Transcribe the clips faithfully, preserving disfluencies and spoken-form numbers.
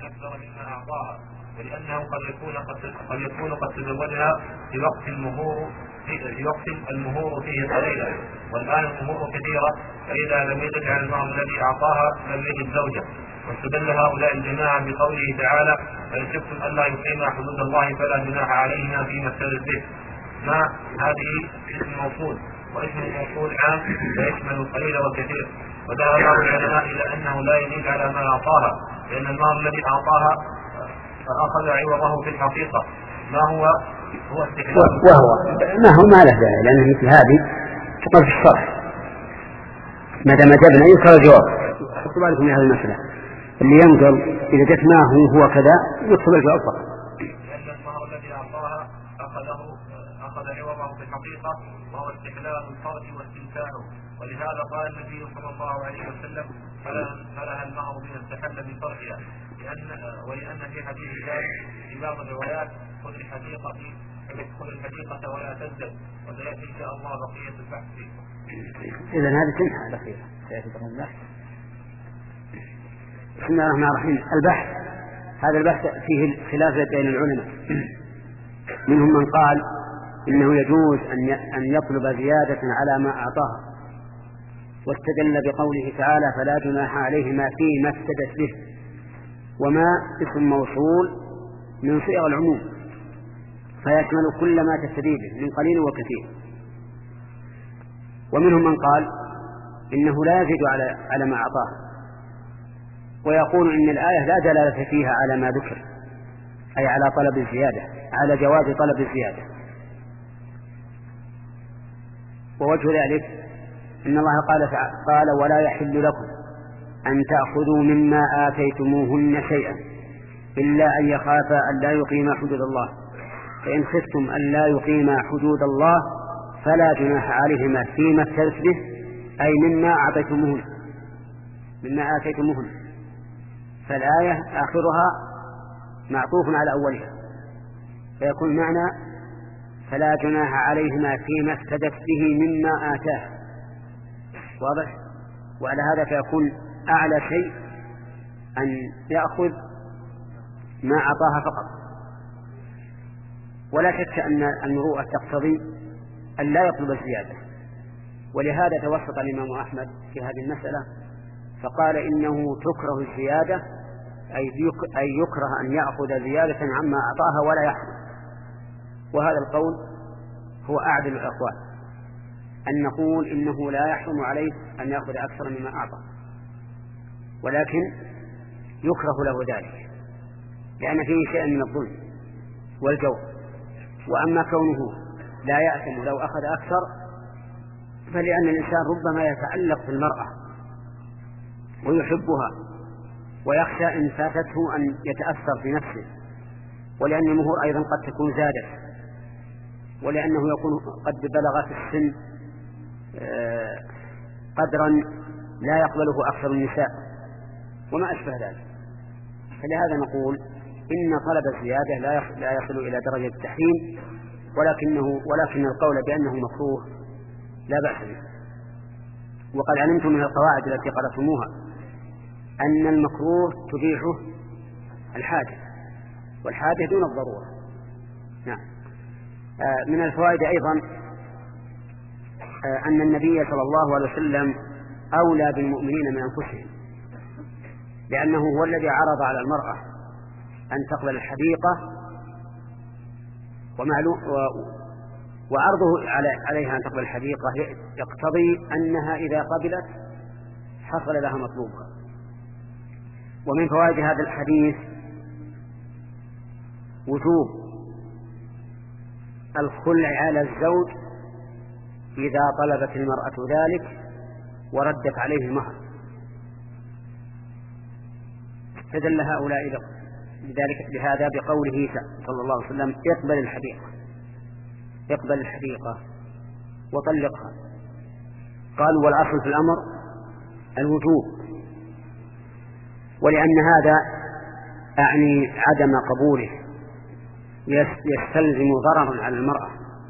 أكثر مما أعطاها، ولأنه قد يكون قد يكون قد تزوجها في وقت المهور في وقت المهور فيه قليلا، والآن المهور كثيرة، فإذا لم يجد على المهر الذي أعطاها لم يجد زوجة. واستدل هؤلاء الجماعة بقوله تعالى: فإن خفتم ألا يقيما حدود الله فلا جناح عليهما فيما افتدت به. ما هذه اسم موصول، واسم الموصول عام فيشمل القليل والكثير. وذهب بعض العلماء إلى أنه لا يزيد على ما أعطاها، لأن المهر الذي أعطاها فأخذ عوضه في الحقيقة. ما هو هو استحلال وهو ما هو ما له داعي، لأن مثل هذه تقال في الشرح ما دام جبنا ينكر الجواب. حطوا بالكم من هذه المسألة، اللي ينقل إذا جت ما هو هو كذا يكتب الجواب فقط. لأن المهر الذي أعطاها أخذه أخذ عوضه في الحقيقة، وهو استحلال الفرج واستمتاعه. ولهذا قال النبي صلى الله عليه وسلم: فلها المهر من استحل بفرجها. لأن ولأن في حديث ذلك في بعض الروايات: خذ الحديقة خذ الحديقة ولا تزدد. وسيأتي إن شاء الله بقية البحث فيه. إذا هذه تنحى الأخيرة سيأتي بقية البحث. بسم الله الرحمن الرحيم. البحث، هذا البحث فيه خلاف بين العلماء. منهم من قال إنه يجوز أن يطلب زيادة على ما أعطاه، واستدل بقوله تعالى: فلا جناح عليهما فيما افتدت به. وما اسم موصول من صيغ العموم، فيشمل كل ما تفتدي به من قليل وكثير. ومنهم من قال إنه لا يزيد على على ما أعطاه، ويقول إن الآية لا دلالة فيها على ما ذكر، أي على طلب الزيادة، على جواز طلب الزيادة. ووجه ذلك إن الله قال قال: ولا يحل لكم أن تأخذوا مما آتيتموهن شيئا إلا أن يخافا أن لا يقيما حدود الله، فإن خفتم أن لا يقيما حدود الله فلا جناح عليهما فيما افتدت به، أي مما أعطيتموهن مما آتيتموهن. فالآية آخرها معطوف على أولها، فيكون معنى: فلا جناح عليهما فيما افتدت به مما آتاه. واضح؟ وعلى هذا فيكون أعلى شيء أن يأخذ ما أعطاها فقط. ولا شك أن المروءة تقتضي أن لا يطلب الزيادة، ولهذا توسط الإمام أحمد في هذه المسألة فقال: إنه تكره الزيادة، أي يكره أن يأخذ زيادة عما أعطاها ولا يحصل. وهذا القول هو أعدل الأقوال، أن نقول إنه لا يحرم عليه أن يأخذ أكثر مما أعطى، ولكن يكره له ذلك لأن فيه شيء من الظلم والجور. وأما كونه لا يأثم لو أخذ أكثر فلأن الإنسان ربما يتعلق بالمرأة ويحبها ويخشى إن فاتته أن يتأثر في نفسه، ولأن المهور أيضا قد تكون زادت، ولأنه يكون قد بلغ في السن قدرا لا يقبله أكثر النساء وما أشبه ذلك. فلهذا نقول إن طلب الزيادة لا يصل إلى درجة التحريم، ولكنه ولكن القول بأنه مكروه لا بأس به. وقد علمتم من القواعد التي قرأتموها أن المكروه تبيحه الحاجة، والحاجة دون الضرورة. نعم. من الفوائد أيضا أن النبي صلى الله عليه وسلم أولى بالمؤمنين من أنفسهم، لأنه هو الذي عرض على المرأة أن تقبل الحديقة، ومعلوم وعرضه عليها أن تقبل الحديقة يقتضي أنها إذا قبلت حصل لها مطلوبها. ومن فوائد هذا الحديث وجوب الخلع على الزوج إذا طلبت المرأة ذلك وردت عليه المهر. استدل هؤلاء لذلك بهذا بقوله صلى الله عليه وسلم: اقبل الحديقة اقبل الحديقة وطلقها. قالوا: والأصل في الأمر الوجوب، ولأن هذا أعني عدم قبوله يستلزم ضررا على المرأة،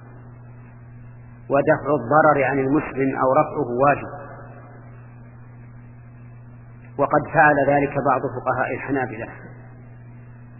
ودفع الضرر عن المسلم أو رفعه واجب. وقد فعل ذلك بعض فقهاء الحنابلة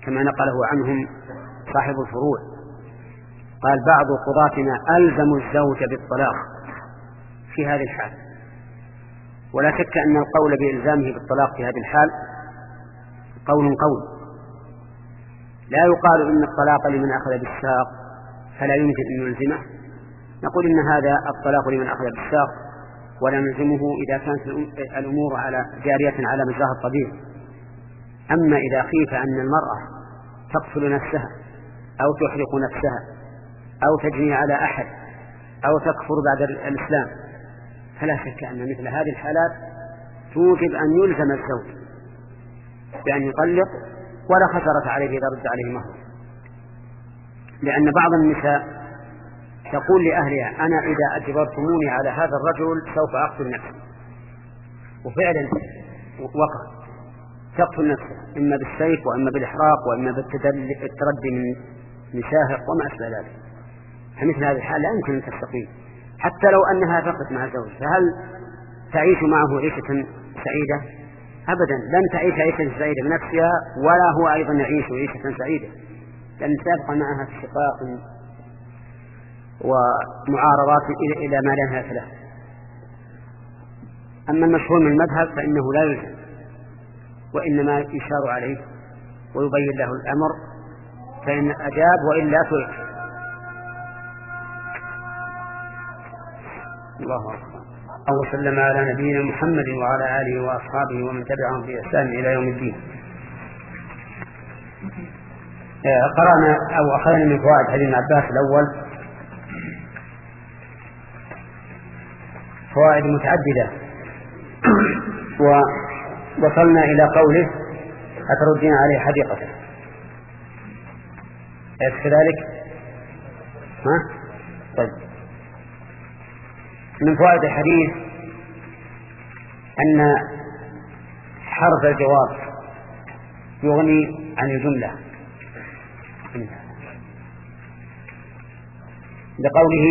كما نقله عنهم صاحب الفروع. قال بعض قضاتنا ألزموا الزوج بالطلاق في هذه الحال، ولا شك أن القول بإلزامه بالطلاق في هذه الحال قول قول. لا يقال إن الطلاق لمن أخذ بالساق فلا يمكن أن يلزمه، نقول إن هذا الطلاق لمن أخذ بالساق ولا نلزمه إذا كانت الأمور على جارية على مجراها الطبيعي. أما إذا خيف أن المرأة تقتل نفسها أو تحرق نفسها أو تجني على أحد أو تكفر بعد الإسلام فلا شك أن مثل هذه الحالات توجب أن يلزم الزوج بأن يطلق ولا خسارة عليه إذا رد عليه مهر. لأن بعض النساء تقول لأهلها أنا إذا أجبرتموني على هذا الرجل سوف أقتل نفسي، وفعلا وقع تقتل نفسه إما بالسيف وإما بالإحراق وإما بالتردي من نشاهق وما أشبه ذلك. فمثل هذه الحال لا يمكن أن تستقيم حتى لو أنها فقط مع الزوج. فهل تعيش معه عيشة سعيدة؟ أبدا، لن تعيش عيشة سعيدة بنفسها ولا هو أيضا يعيش عيشة سعيدة، لأن تبقى معها في شقاق ومعارضات إلى ما لا نهاية له. أما المشهور من المذهب فإنه لا يلزم، وإنما يشار عليه ويبين له الأمر، فإن أجاب وإلا ترك. الله أكبر. أو سلم على نبينا محمد وعلى آله وأصحابه ومن تبعهم بإحسان إلى يوم الدين. قرأنا أو أخذنا من فوائد حديث ابن عباس الأول فوائد متعددة، ووصلنا إلى قوله أتردين عليه حديقته. أليس كذلك؟ ها؟ طيب. من فوائد الحديث أن حرف الجواب يغني عن الجملة، لقوله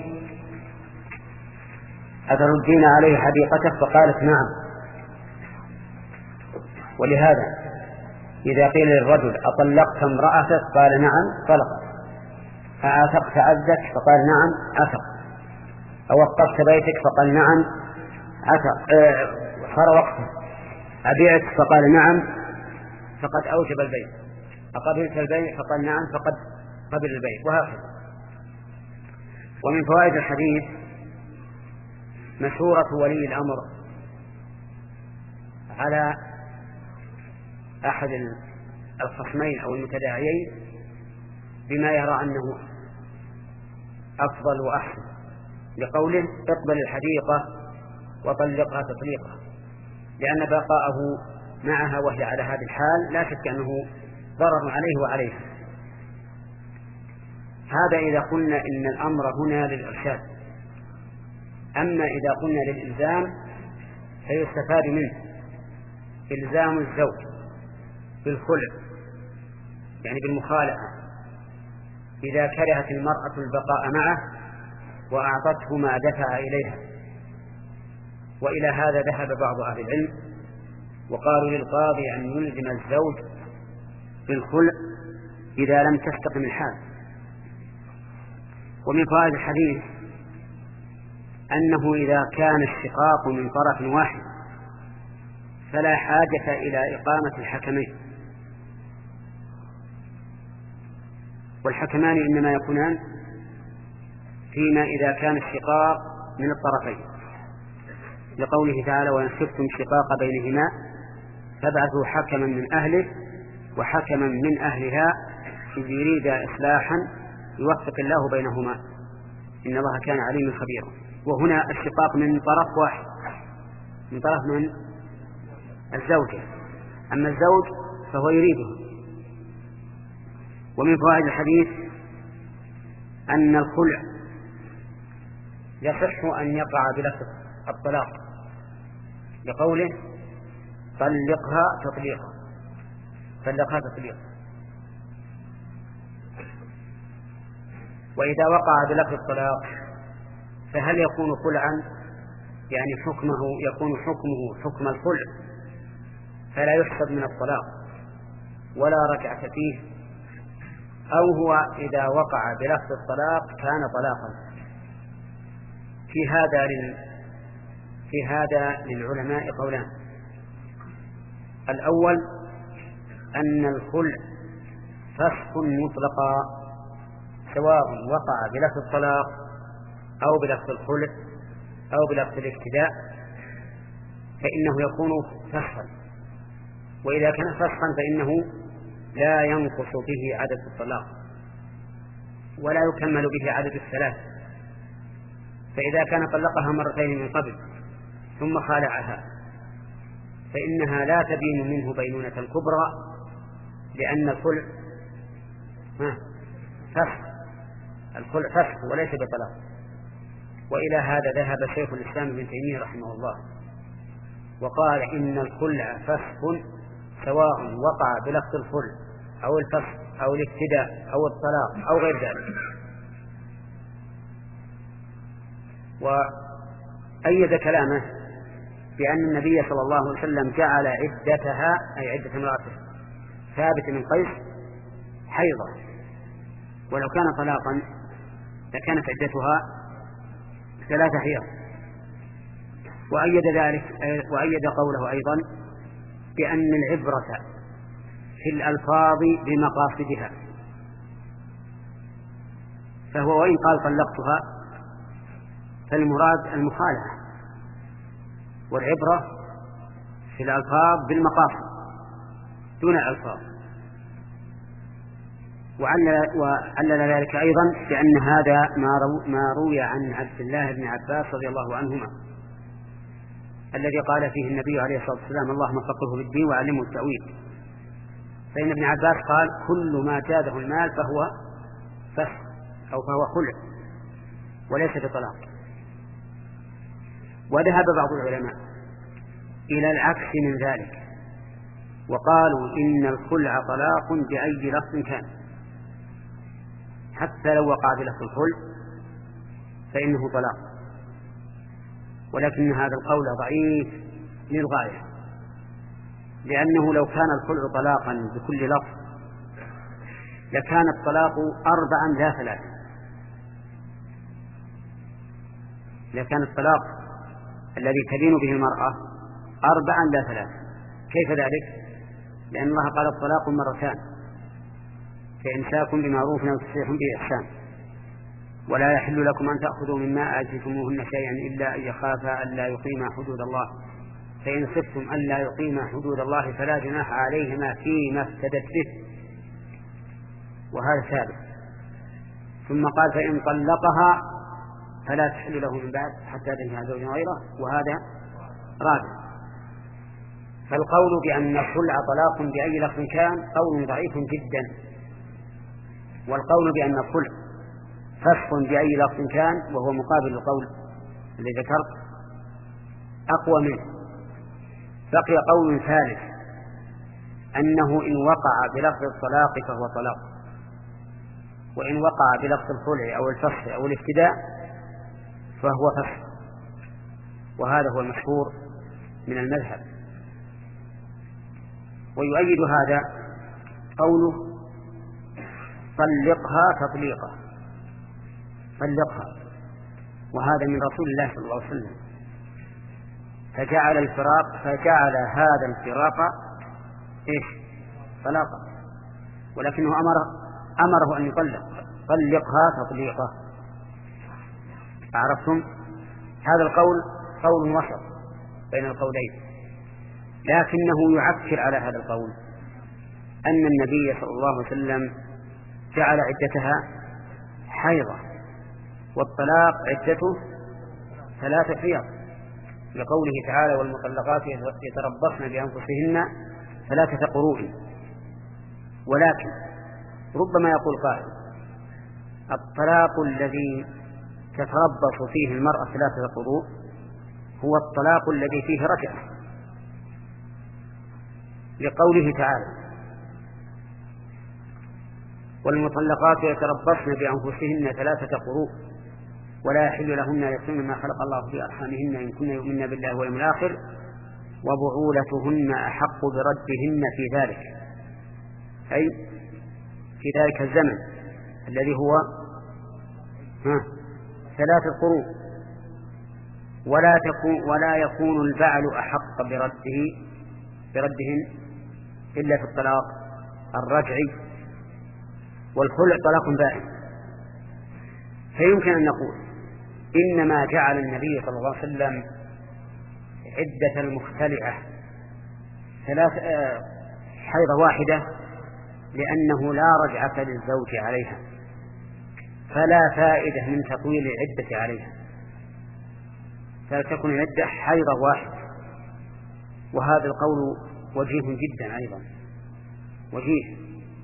أتردين عليه حديقته فقالت نعم. ولهذا إذا قيل للرجل أطلقت امرأتك قال نعم طلقت، أعتقت عبدك فقال نعم عتق، أو وقفت بيتك فقال نعم عتق صار وقفه، أبيعت فقال نعم فقد أوجب البيع، أقبلت البيع فقال نعم فقد قبل البيع، وهكذا. ومن فوائد الحديث مشورة ولي الأمر على أحد الخصمين أو المتداعيين بما يرى أنه أفضل وأحسن، لقوله اقبل الحديقة وطلقها تطليقها، لأن بقاءه معها وهي على هذه الحال لا شك أنه ضرر عليه وعليها. هذا إذا قلنا إن الأمر هنا للإرشاد. أما إذا قلنا للإلزام فيستفاد منه إلزام الزوج بالخلع، يعني بالمخالعة، إذا كرهت المرأة البقاء معه وأعطته ما دفع إليها. وإلى هذا ذهب بعض أهل العلم وقالوا للقاضي أن يلزم الزوج بالخلع إذا لم تستقم الحال. ومن فوائد الحديث أنه إذا كان الشقاق من طرف واحد فلا حاجة إلى إقامة الحكمين، والحكمان إنما يكونان فيما إذا كان الشقاق من الطرفين، لقوله تعالى وإن خفتم شقاق بينهما فابعثوا حكما من أهله وحكما من أهلها إذ يريد إصلاحا يوفق الله بينهما إن الله كان عليما خبيرا. وهنا الشقاق من طرف واحد، من طرف من الزوجة، أما الزوج فهو يريده. ومن فوائد الحديث أن الخلع يصح أن يقع بلفظ الطلاق، لقوله طلقها تطليقا، طلقها تطليقا. وإذا وقع بلفظ الطلاق فهل يكون خلعا؟ يعني حكمه يكون حكمه حكم الخلع فلا يحسب من الطلاق، ولا ركعة فيه، أو هو إذا وقع بلفظ الطلاق كان طلاقا. في هذا لل... في هذا للعلماء قولان. الأول أن الخلع فسخ مطلقا، سواء وقع بلفظ الطلاق أو بلفظ الخلع أو بلفظ الافتداء فإنه يكون فسخا، وإذا كان فسخا فإنه لا ينقص به عدد الطلاق ولا يكمل به عدد الثلاث. فإذا كان طلقها مرتين من قبل ثم خالعها فإنها لا تبين منه بينونة كبرى، لأن الخلع فسخ، الخلع فسخ وليس بطلاق. وإلى هذا ذهب شيخ الإسلام ابن تيمية رحمه الله وقال إن الخلع فسخ سواء وقع بلفظ الخلع أو الفسخ أو الافتداء أو الطلاق أو غير ذلك. وأيد كلامه بأن النبي صلى الله عليه وسلم جعل عدتها أي عدة امرأته ثابت بن قيس حيضة، ولو كان طلاقا لكانت عدتها ثلاثة حيض. وأيد ذلك وأيد قوله أيضا بأن العبرة في الألفاظ بمقاصدها، فهو وإن قال طلقتها فالمراد المخالعة، والعبرة في الألفاظ بالمقاصد دون الألفاظ. وعلل ذلك أيضا بأن هذا ما روي عن عبد الله بن عباس رضي الله عنهما الذي قال فيه النبي عليه الصلاة والسلام اللهم فقهه بالدين وعلمه التأويل. فإن ابن عباس قال كل ما جاده المال فهو فسخ أو فهو خلع وليس بطلاق. وذهب بعض العلماء إلى العكس من ذلك وقالوا إن الخلع طلاق بأي لفظ كان، حتى لو وقع بلفظ الخلع فإنه طلاق. ولكن هذا القول ضعيف للغاية، لأنه لو كان الخلع طلاقا بكل لفظ لكان الطلاق أربعا لا ثلاثة، لكان الطلاق الذي تبين به المرأة أربعا لا ثلاثة. كيف ذلك؟ لأن الله قال الطلاق مرتان، فإمساك بمعروف أو تسريح بإحسان، ولا يحل لكم أن تأخذوا مما آتيتموهن شيئا إلا أن يخافا ألا يقيما حدود الله، فإن خفتم ألا يقيما حدود الله فلا جناح عليهما فيما افتدت به، وهذا ثابت. ثم قال فإن طلقها فلا تحل له من بعد حتى تنكح زوجا غيره، وهذا رابع. فالقول بأن الخلع طلاق بأي لفظ كان قول ضعيف جدا، والقول بأن الخلع فسخ بأي لفظ كان وهو مقابل القول الذي ذكرت أقوى منه. بقي قول ثالث أنه إن وقع بلفظ الطلاق فهو طلاق، وإن وقع بلفظ الخلع أو الفسخ أو الافتداء فهو فسخ، وهذا هو المشهور من المذهب. ويؤيد هذا قوله طلقها تطليقا، طلقها، وهذا من رسول الله صلى الله عليه وسلم، فجعل الفراق فجعل هذا الفراق إيش؟ طلاقا، ولكنه أمر أمره أن يطلق، طلقها تطليقا. أعرفتم؟ هذا القول قول وسط بين القولين، لكنه يعكر على هذا القول أن النبي صلى الله عليه وسلم جعل عدتها حيضة، والطلاق عدته ثلاثة حيض، لقوله تعالى والمطلقات يتربصن بأنفسهن ثلاثة قروء. ولكن ربما يقول قائل الطلاق الذي تتربص فيه المرأة ثلاثة قروء هو الطلاق الذي فيه رجعة، لقوله تعالى والمطلقات يتربصن بأنفسهن ثلاثة قروء ولا يحل لهن يكتمن ما خلق الله في أرحامهن إن كن يؤمن بالله واليوم الآخر وبعولتهن أحق بردهن في ذلك. أي في ذلك الزمن الذي هو ها ثلاثة قروء، ولا تكون ولا يكون البعل أحق برده بردهن إلا في الطلاق الرجعي، والخلع طلاق بائن. فيمكن أن نقول إنما جعل النبي صلى الله عليه وسلم عدة المختلعة ثلاث حيضة واحدة لأنه لا رجعة للزوج عليها، فلا فائدة من تطويل العدة عليها، فلتكن العدة حيضة واحدة. وهذا القول وجيه جدا أيضا، وجيه.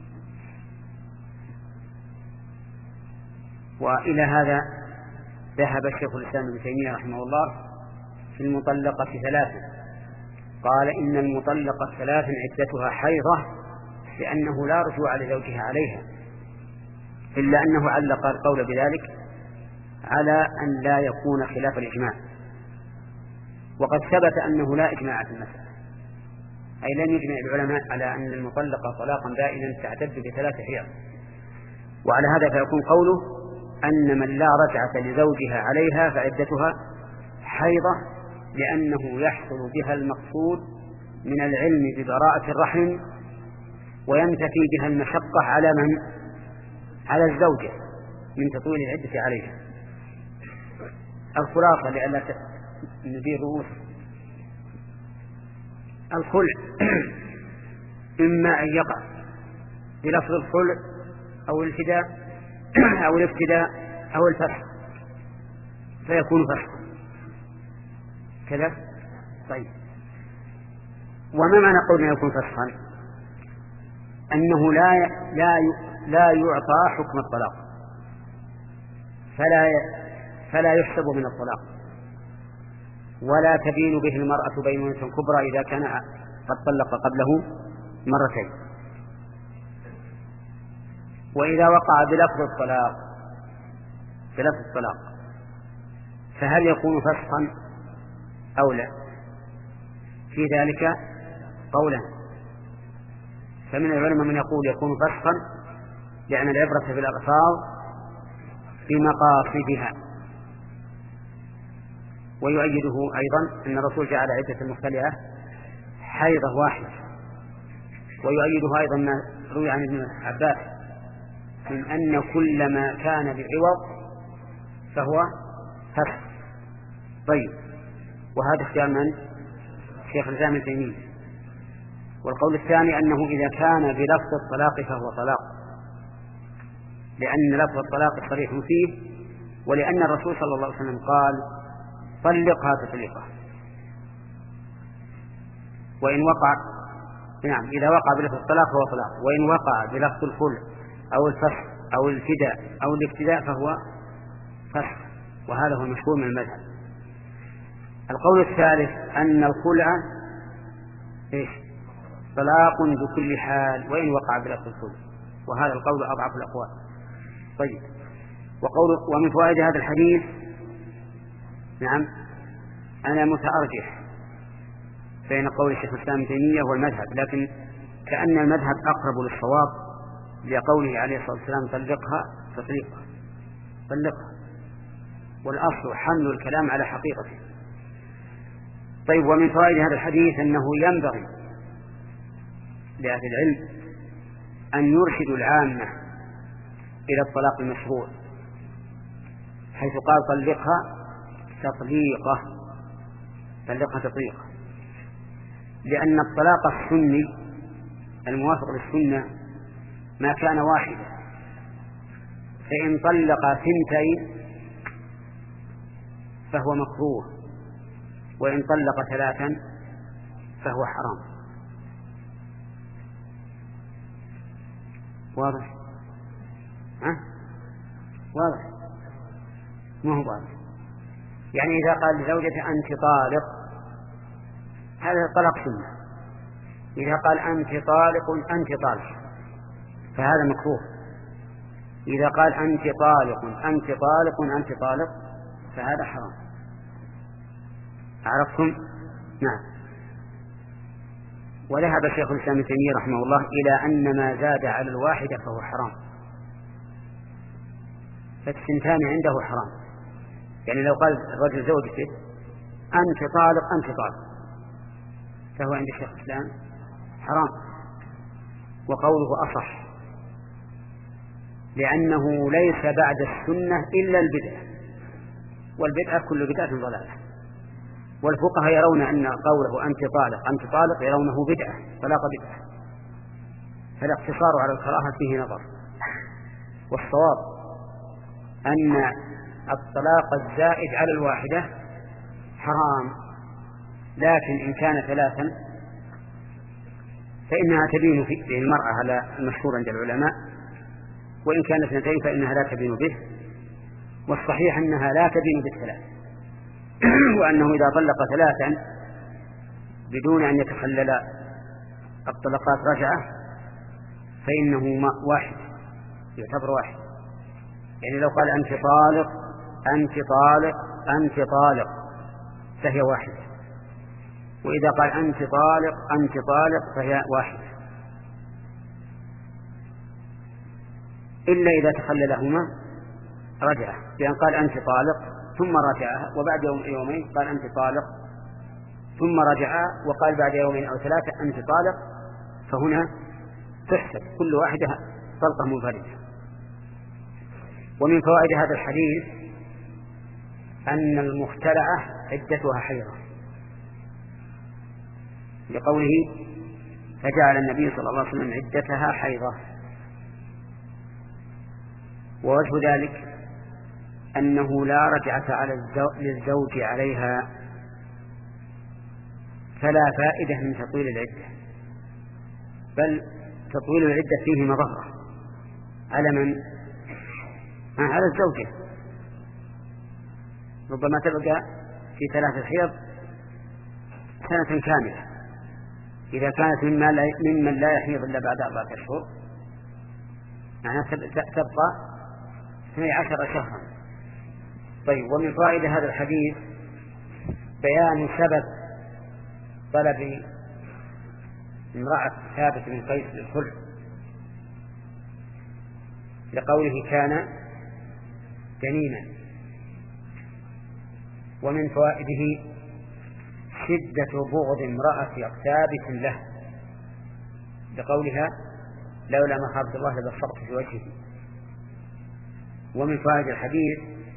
وإلى هذا ذهب الشيخ الإسلام ابن تيمية رحمه الله في المطلقة ثلاثة، قال إن المطلقة ثلاث عدتها حيضة لأنه لا رجوع لزوجها عليها، إلا أنه علق القول بذلك على أن لا يكون خلاف الإجماع، وقد ثبت أنه لا إجماع في المسألة، أي لم يجمع العلماء على أن المطلقة طلاقا بائنا تعتد بثلاث حيض. وعلى هذا فيكون قوله أن من لا رجعة لزوجها عليها فعدتها حيضة لأنه يحصل بها المقصود من العلم ببراءة الرحم، وينتفي بها المشقة على من؟ على الزوجة من تطويل العدة عليها. الخلاصة لألا ندير رؤوس، الخلع إما أن يقع بلفظ الخلع أو الفداء أو الابتداء أو الفسخ فيكون فسخا كذا. طيب، وما معنى قولنا يكون فسخا؟ أنه لا لا لا يعطى حكم الطلاق، فلا فلا يحسب من الطلاق، ولا تبين به المرأة بينونة كبرى إذا كان قد طلق قبله مرتين. وإذا وقع بلفظ الطلاق بلفظ الطلاق فهل يكون فسخا أو لا؟ في ذلك قولا، فمن العلماء من يقول يكون فسخا لأن العبرة في الألفاظ بمقاصدها، ويؤيده أيضا أن الرسول جعل عدة المختلعة حيضة واحدة، ويؤيده أيضا ما روي عن ابن عباس من أن كل ما كان بعوض فهو فسخ. طيب، وهذا اختيار من؟ شيخ الإسلام ابن تيمية. والقول الثاني أنه إذا كان بلفظ الطلاق فهو طلاق، لأن لفظ الطلاق صريح فيه، ولأن الرسول صلى الله عليه وسلم قال طلقها تطليقها. وإن وقع نعم إذا وقع بلفظ الطلاق فهو طلاق، وإن وقع بلفظ الخلع أو الفسخ أو الفداء أو الابتداء فهو فسخ، وهذا هو المشهور من المذهب. القول الثالث أن الخلع إيش؟ طلاق بكل حال وإن وقع بلفظ الخلع، وهذا القول أضعف الأقوال. طيب، وقول ومن فوائد هذا الحديث نعم أنا متأرجح بين قول الشيخ الإسلام ابن تيمية والمذهب، لكن كأن المذهب أقرب للصواب لقوله عليه الصلاة والسلام طلقها تطليقها طلقها، والأصل حمل الكلام على حقيقته. طيب، ومن فوائد هذا الحديث أنه ينبغي لأهل العلم أن يرشدوا العامة إلى الطلاق المشروع، حيث قال طلقها تطليقة طلقها تطليقة، لأن الطلاق السني الموافق للسنة ما كان واحدا، فإن طلق ثنتين فهو مكروه، وإن طلق ثلاثا فهو حرام. واضح؟ ها؟ واضح؟ ما هو واضح؟ يعني إذا قال لزوجته أنت طالق هذا طلاق سنة، إذا قال أنت طالق أنت طالق فهذا مكروه، إذا قال أنت طالق أنت طالق أنت طالق فهذا حرام. عرفتم؟ نعم. وذهب شيخ الإسلام ابن تيمية رحمه الله إلى أن ما زاد على الواحدة فهو حرام، فالثنتان عنده حرام. يعني لو قال الرجل زوجته أنت طالق أنت طالق فهو عند شيخ الإسلام حرام، وقوله أصح، لأنه ليس بعد السنة إلا البدعة، والبدعة كل بدعة ضلالة. والفقهاء يرون أن قوله أنت طالق أنت طالق يرونه بدعة، طلاق بدعة، فالاقتصار على الكراهة فيه نظر. والصواب أن الطلاق الزائد على الواحدة حرام، لكن إن كان ثلاثا فإنها تبين في المرأة على المشهور عند العلماء، وإن كانت اثنتين فإنها لا تبين به، والصحيح أنها لا تبين بالثلاث، وأنه إذا طلق ثلاثا بدون أن يتخلل الطلقات رجعة فإنه واحد، يعتبر واحد. يعني لو قال أنت طالق أنت طالق أنت طالق فهي واحدة، وإذا قال أنت طالق أنت طالق فهي واحدة، إلا إذا تخللهما رجعة، لأن قال أنت طالق ثم رجعها، وبعد يوم يومين قال أنت طالق ثم رجعها، وقال بعد يومين أو ثلاثة أنت طالق، فهنا تحسب كل واحدة طلقة منفردة. ومن فوائد هذا الحديث أن المخترعة عدتها حيضة، لقوله فجعل النبي صلى الله عليه وسلم عدتها حيضة. ووجه ذلك أنه لا رجعة على للزوج عليها، فلا فائدة من تطويل العدة، بل تطويل العدة فيه مضرة على من؟ على الزوجة، ربما تبقى في ثلاثة حيض سنة كاملة إذا كانت ممن لا يحيض إلا بعد أربعة أشهر، معناها تبقى اثني عشر شهرا. طيب، ومن فائدة هذا الحديث بيان سبب طلب امرأة ثابت بن قيس للخلع، لقوله كان جنينا. ومن فوائده شدة بغض امرأة ثابت له، لقولها لولا مخافة الله لبصرت في وجهه. ومن فوائد الحديث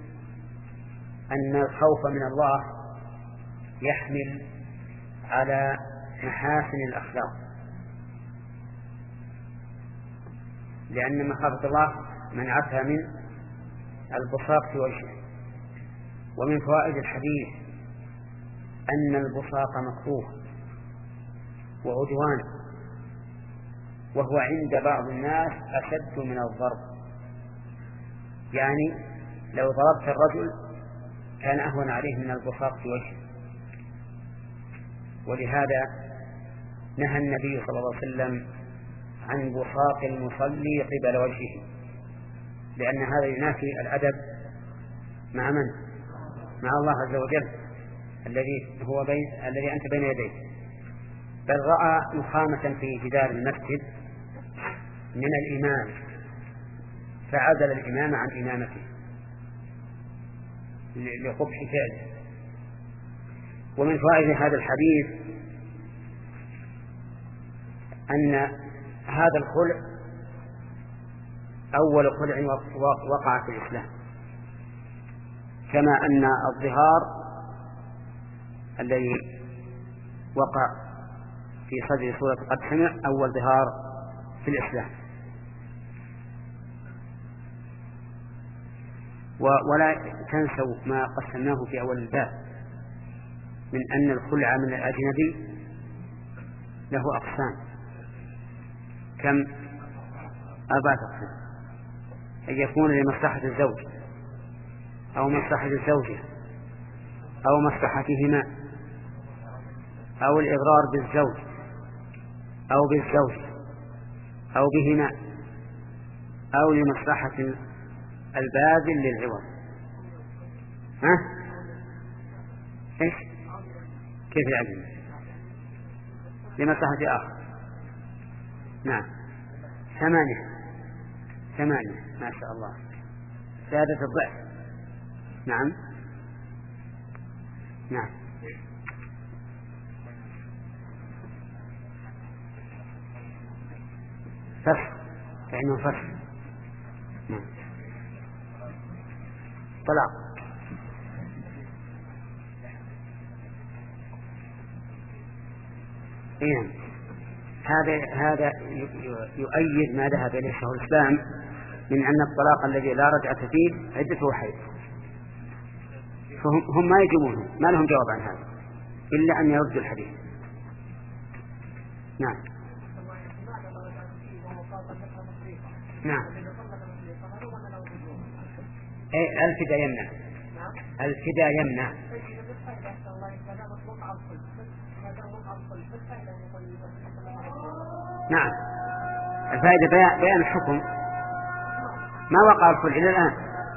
أن الخوف من الله يحمل على محاسن الأخلاق، لأن مخافة الله منعتها من البصاق في وجهه. ومن فوائد الحديث أن البصاق مكروه وعدوان، وهو عند بعض الناس أشد من الضرب، يعني لو ضربت الرجل كان أهون عليه من البصاق في وجهه. ولهذا نهى النبي صلى الله عليه وسلم عن بصاق المصلي قبل وجهه، لأن هذا ينافي الأدب مع من؟ مع الله عز وجل الذي هو بين الذي أنت بين يديه. بل رأى نخامة في جدار المسجد من الإمام فعزل الإمام عن إمامته لقبح فعله. ومن فوائد هذا الحديث أن هذا الخلع أول خلع وقع في الإسلام، كما أن الظهار الذي وقع في صدر سورة قد سمع أول ظهار في الإسلام. ولا تنسوا ما قسمناه في أول الباب من أن الخلع من الأجنبي له أقسام، كم؟ أربعة أقسام: أن يكون لمصلحة الزوج أو مصلحة الزوجة أو مصلحتهما أو الإضرار بالزوج أو بالزوج أو بهما أو لمصلحة الباذل للعوض. ها؟ إيش؟ كيف العدل؟ لمصلحة آخر. نعم. ثمانية ثمانية ما شاء الله، زادت الضعف. نعم نعم. فصل فإنه فصل. نعم. طلاق. إيه. هذا هذا يؤيد ما ذهب إليه شيخ الإسلام من أن الطلاق الذي لا رجعة فيه عدته حيض، فهم ما يجيبونه، ما لهم جواب عن هذا إلا أن يردوا الحديث. نعم نعم. أي الفداء يمنع، الفداء يمنع. نعم. الفائدة بيان الحكم، ما وقع الخلع إلى الآن.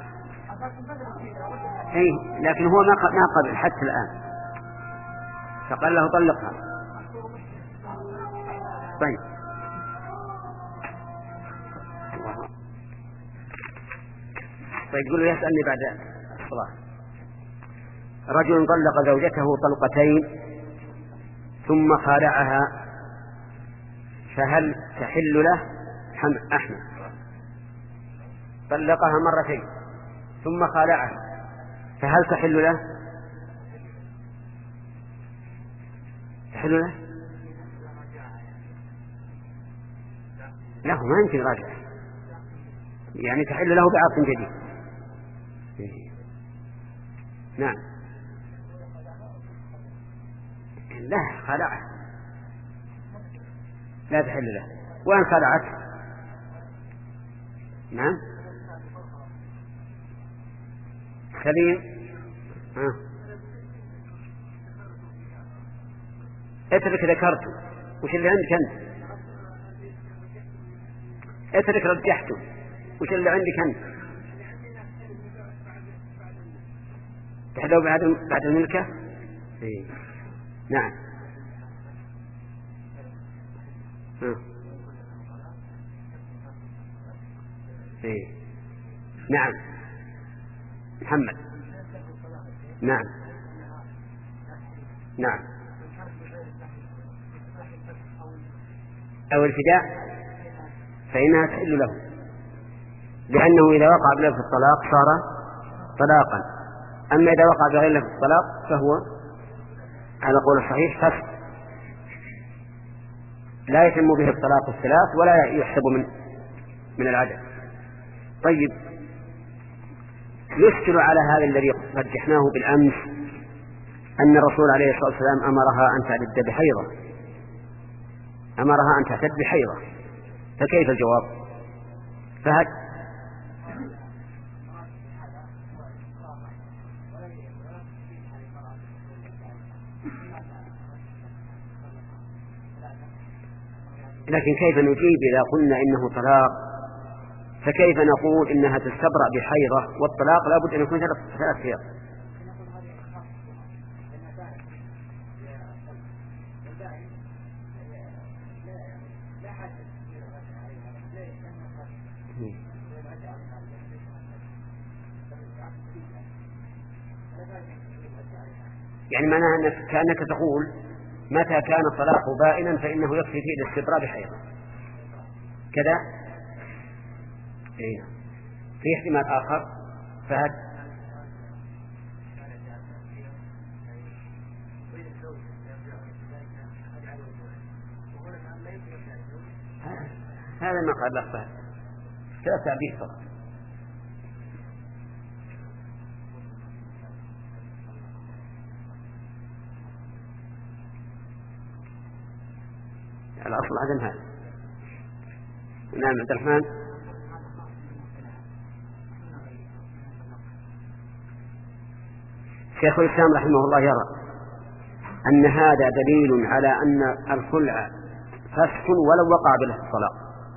أي لكن هو ما ما قبل حتى الآن، فقال له طلقها. طيب. طيب يقول يسألني بعد الصلاة: رجل طلق زوجته طلقتين ثم خالعها، فهل تحل له؟ أحمد طلقها مرتين ثم خالعها، فهل تحل له؟ تحل له؟ لا، ما يمكن راجع، يعني تحل له بعقد جديد. نعم. لا، خلعها لا تحل له. وإن خلعت نعم سليم. ها. اترك ذكرته، وش اللي عندك أنت؟ اترك رجحته، وش اللي عندك أنت؟ تحلو بعد بعد الملكة. إيه. نعم. ها. إيه. نعم. محمد. نعم نعم. أو الفداء فإنها تحل له، لأنه إذا وقع بلفظ الطلاق صار طلاقا، أما إذا وقع بغير لفظ الطلاق فهو على قول الصحيح فسق، لا يتم به الطلاق الثلاث ولا يحسب من من العدد. طيب، يشكل على هذا الذي رجحناه بالأمس أن الرسول عليه الصلاة والسلام أمرها أن تعتد بحيضة، أمرها أن تعتد بحيضة، فكيف الجواب؟ فهد لكن كيف نجيب إذا قلنا إنه طلاق؟ فكيف نقول إنها تستبرأ بحيضة والطلاق لا بد أن يكون ثلاث حيض؟ يعني معناها أنك كأنك تقول متى كان الطلاق بائنا فإنه يكفي فيه الاستبراء بحيضة كذا. إيه. في احتمال آخر فهد هذا ما قال له فهد ثلاث تعبير فقط. الأصل عدم هذا. نعم عبد الرحمن. شيخ الإسلام رحمه الله يرى أن هذا دليل على أن الخلع فسخ ولو وقع بلفظ الطلاق.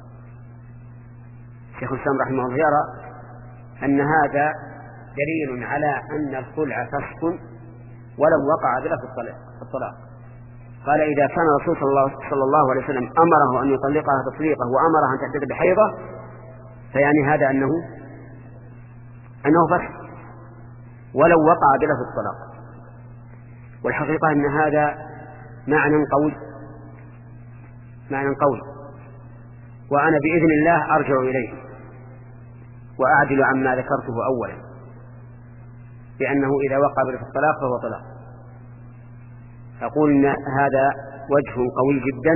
شيخ الإسلام رحمه الله يرى أن هذا دليل على أن الخلع فسخ ولو وقع بلفظ الطلاق. قال إذا كان الرسول صلى الله, صلى الله عليه وسلم أمره أن يطلقها تطليقه وأمرها أن تعتد بحيضة فيعني هذا أنه أنه فسخ ولو وقع بلفظ الطلاق. والحقيقة أن هذا معنى قوي معنى قوي وأنا بإذن الله أرجع إليه وأعدل عما ذكرته أولا بأنه إذا وقع بلفظ الطلاق فهو طلاق. أقول إن هذا وجه قوي جدا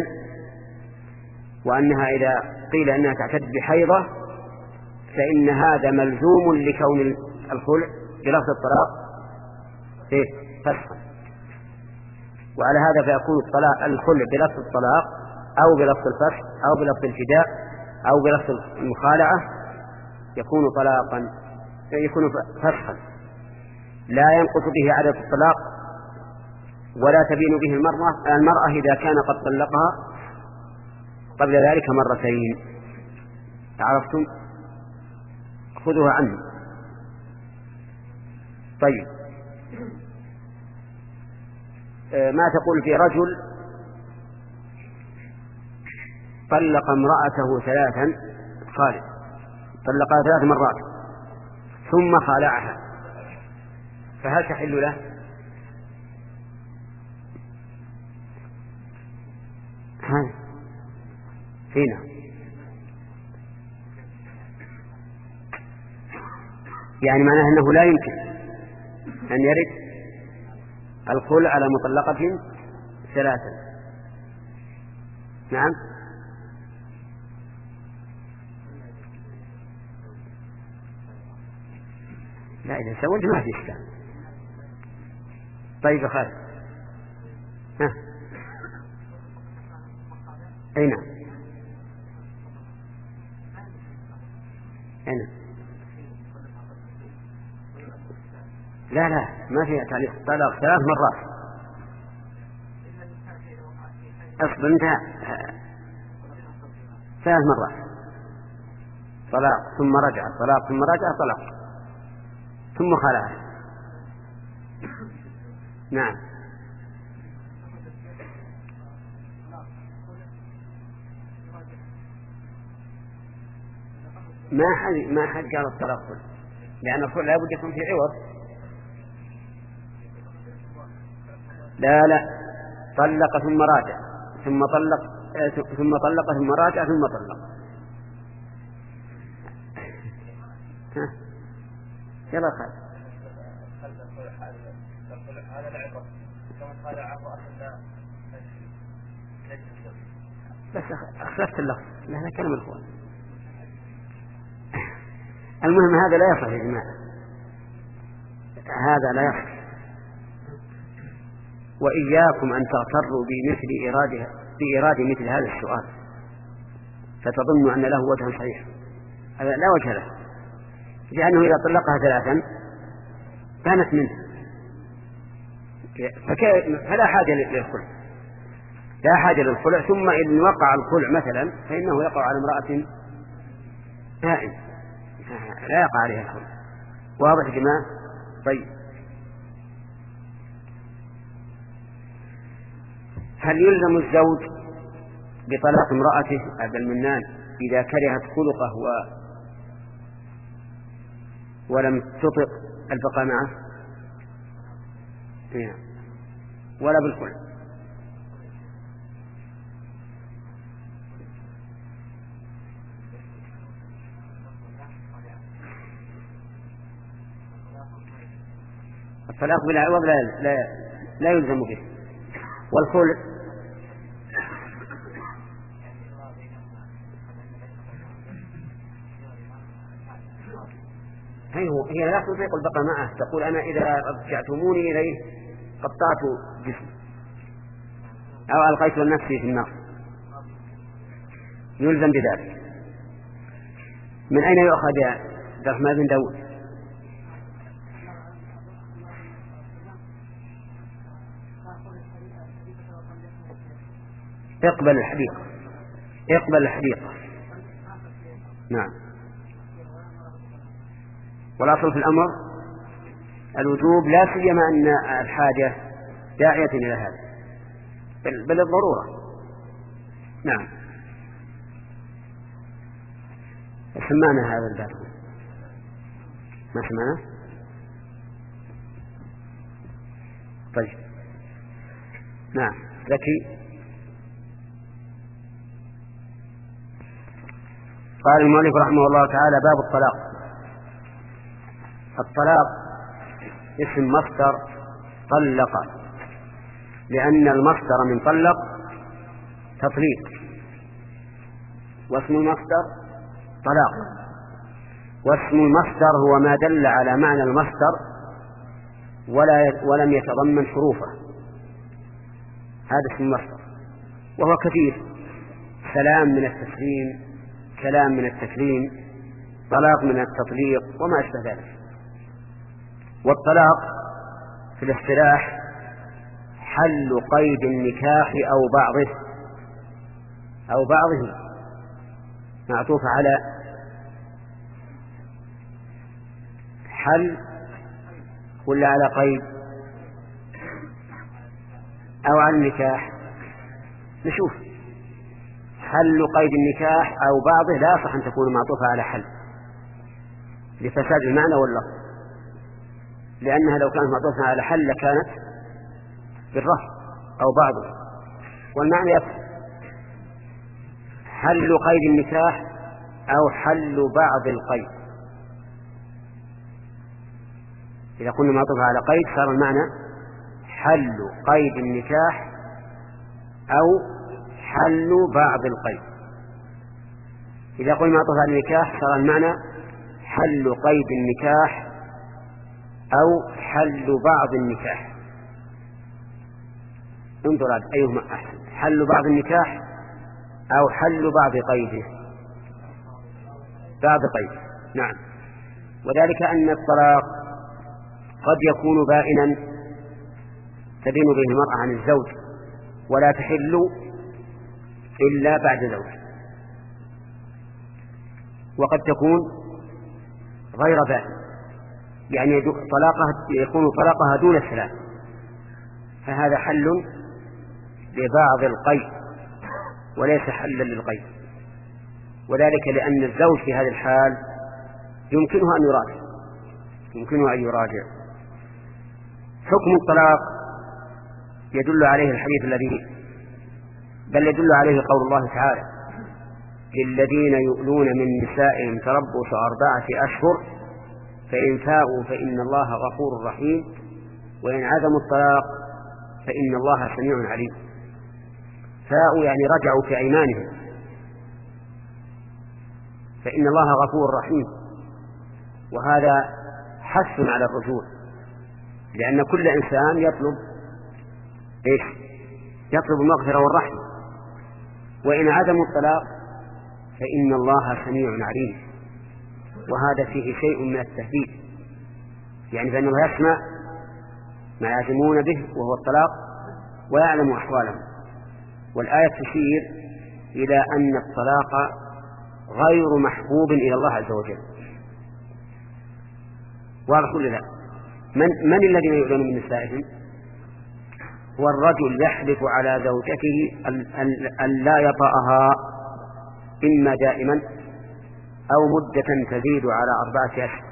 وأنها إذا قيل أنها تعتد بحيضة فإن هذا ملزوم لكون الخلع بلفظ الطلاق فيه فسخا. وعلى هذا فيكون الطلاق الخلع بلفظ الطلاق أو بلفظ الفسخ أو بلفظ الفداء أو بلفظ المخالعة يكون طلاقا يكون فسخا لا ينقص به عدد الطلاق ولا تبين به المرأة, المرأة إذا كان قد طلقها قبل ذلك مرتين. عرفتم؟ خذوها عني. طيب ما تقول في رجل طلق امرأته ثلاثا خالد طلقها ثلاث مرات ثم خالعها فهل تحل له؟ ها فينا يعني معناه أنه لا يمكن أن يرد الخلع على مطلقة ثلاثا. نعم لا إذا سويت ما في إشكال. طيب يا خالد ها أين أين لا لا ما فيها تعليق طلاق ثلاث مرات أصل انتهى ثلاث مرات طلاق ثم رجع طلاق ثم رجع طلاق ثم خلع. نعم ما حد ما حد قال الطلاق لأن الخلع لا بد يكون في عوض. لا لا طلق ثم راجع ثم طلق ثم طلق ثم راجع ثم طلق. ها يلا خالد بس أخلفت اللفظ لهذا كلام الخوان. المهم هذا لا يصح يا جماعة هذا لا يصح. وإياكم أن تغتروا بمثل إرادة بإرادة مثل هذا السؤال فتظنوا أن له وجه صحيح. هذا لا وجه له لأنه إذا طلقها ثلاثا كانت منه فلا حاجة للخلع لا حاجة للخلع. ثم إن وقع الخلع مثلا فإنه يقع على امرأة هائم لا يقع عليها الخلع. واضح يا جماعة؟ طيب هل يلزم الزوج بطلاق امرأته أبا المنان إذا كرهت خلقه و... ولم تطق البقاء معه؟ ولا بالخلع. الطلاق بالعوض لا, لا, لا يلزم به. والخلع هي لا تطيق البقاء معه تقول أنا إذا رجعتموني إليه قطعت جسمي أو ألقيت نفسي في النار يلزم بذلك. من أين يؤخذ يا عبد الرحمن بن داود؟ اقبل الحديقة اقبل الحديقة. نعم والأصل في الأمر الوجوب لا سيما أن الحاجة داعية إلى هذا بل, بل الضرورة. نعم. سمعنا هذا الباب ما سمعنا؟ طيب. نعم. ذكي. قال المؤلف رحمه الله تعالى: باب الطلاق. الطلاق اسم مصدر طلق، لأن المصدر من طلق تطليق، واسم المصدر طلاق. واسم المصدر هو ما دل على معنى المصدر ولا ولم يتضمن حروفه، هذا اسم المصدر، وهو كثير: سلام من التسليم، كلام من التكليم، طلاق من التطليق، وما أشبه ذلك. والطلاق في الاصطلاح حل قيد النكاح أو بعضه أو بعضه، معطوف على حل ولا على قيد أو على النكاح؟ نشوف. حل قيد النكاح أو بعضه لا يصح أن تكون معطوفة على حل لفساد المعنى واللفظ، لأنها لو كانت معطوفة على حل لكانت بالرفع أو بعضه، والمعنى يفهم. حل قيد النكاح أو حل بعض القيد، إذا كنا معطوفة على قيد صار المعنى حل قيد النكاح أو حل بعض القيد. إذا قلنا معطوفة على النكاح صار المعنى حل قيد النكاح أو حل بعض النكاح. انظر أيهما أحسن: حل بعض النكاح أو حل بعض قيده؟ بعض قيده. نعم. وذلك أن الطلاق قد يكون بائنا تبين به المرأة عن الزوج ولا تحل إلا بعد زوج، وقد تكون غير بائن، يعني طلاقها يكون طلاقها دون الثلاث، فهذا حل لبعض القيد وليس حلا للقيد. وذلك لأن الزوج في هذا الحال يمكنه أن يراجع يمكنه أن يراجع حكم الطلاق يدل عليه الحديث الذي بل يدل عليه قول الله تعالى: للذين يؤلون من نسائهم تربص أربعة أشهر فإن فاءوا فإن الله غفور رحيم وإن عزموا الطلاق فإن الله سميع عليم. فاءوا يعني رجعوا في أيمانهم، فإن الله غفور رحيم، وهذا حث على الرجوع، لأن كل إنسان يطلب إيش؟ يطلب المغفرة والرحمة. وإن عدموا الطلاق فإن الله سميع عليم، وهذا فيه شيء من التهديد، يعني فإن الله يسمع ما يعزمون به وهو الطلاق ويعلم أحوالهم. والآية تشير إلى أن الطلاق غير محبوب إلى الله عز وجل. واضح كل ذلك. من, من الذين يؤذون من نسائهم؟ هو الرجل يحلف على زوجته أن لا يطأها إما دائما أو مدة تزيد على أربعة أشهر،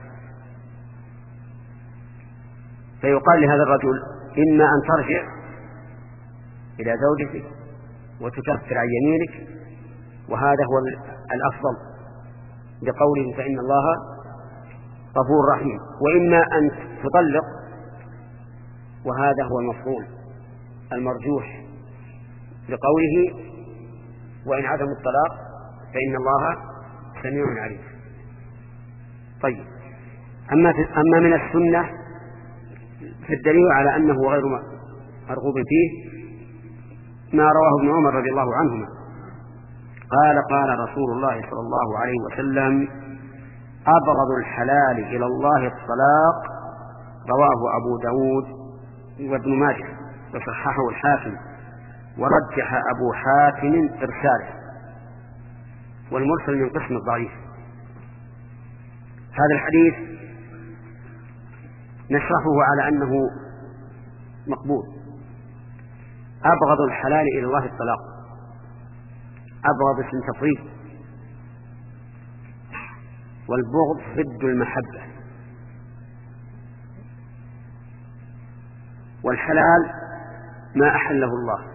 فيقال لهذا الرجل: إما أن ترجع إلى زوجتك وتكفر عن يمينك، وهذا هو الأفضل لقوله فإن الله غفور رحيم، وإما أن تطلق، وهذا هو المفضول المرجوح لقوله وإن عدم الطلاق فإن الله سميع عليم. طيب. أما, أما من السنة فالدليل على أنه غير مرغوب فيه ما رواه ابن عمر رضي الله عنهما قال: قال رسول الله صلى الله عليه وسلم: أبغض الحلال إلى الله الطلاق، رواه أبو داود وابن ماجه وصححه الحاكم ورجح أبو حاتم إرساله، والمرسل من قسم الضعيف. هذا الحديث نشرحه على أنه مقبول. أبغض الحلال إلى الله الطلاق، أبغض اسم تفضيل، والبغض ضد المحبة. والحلال ما أحله الله،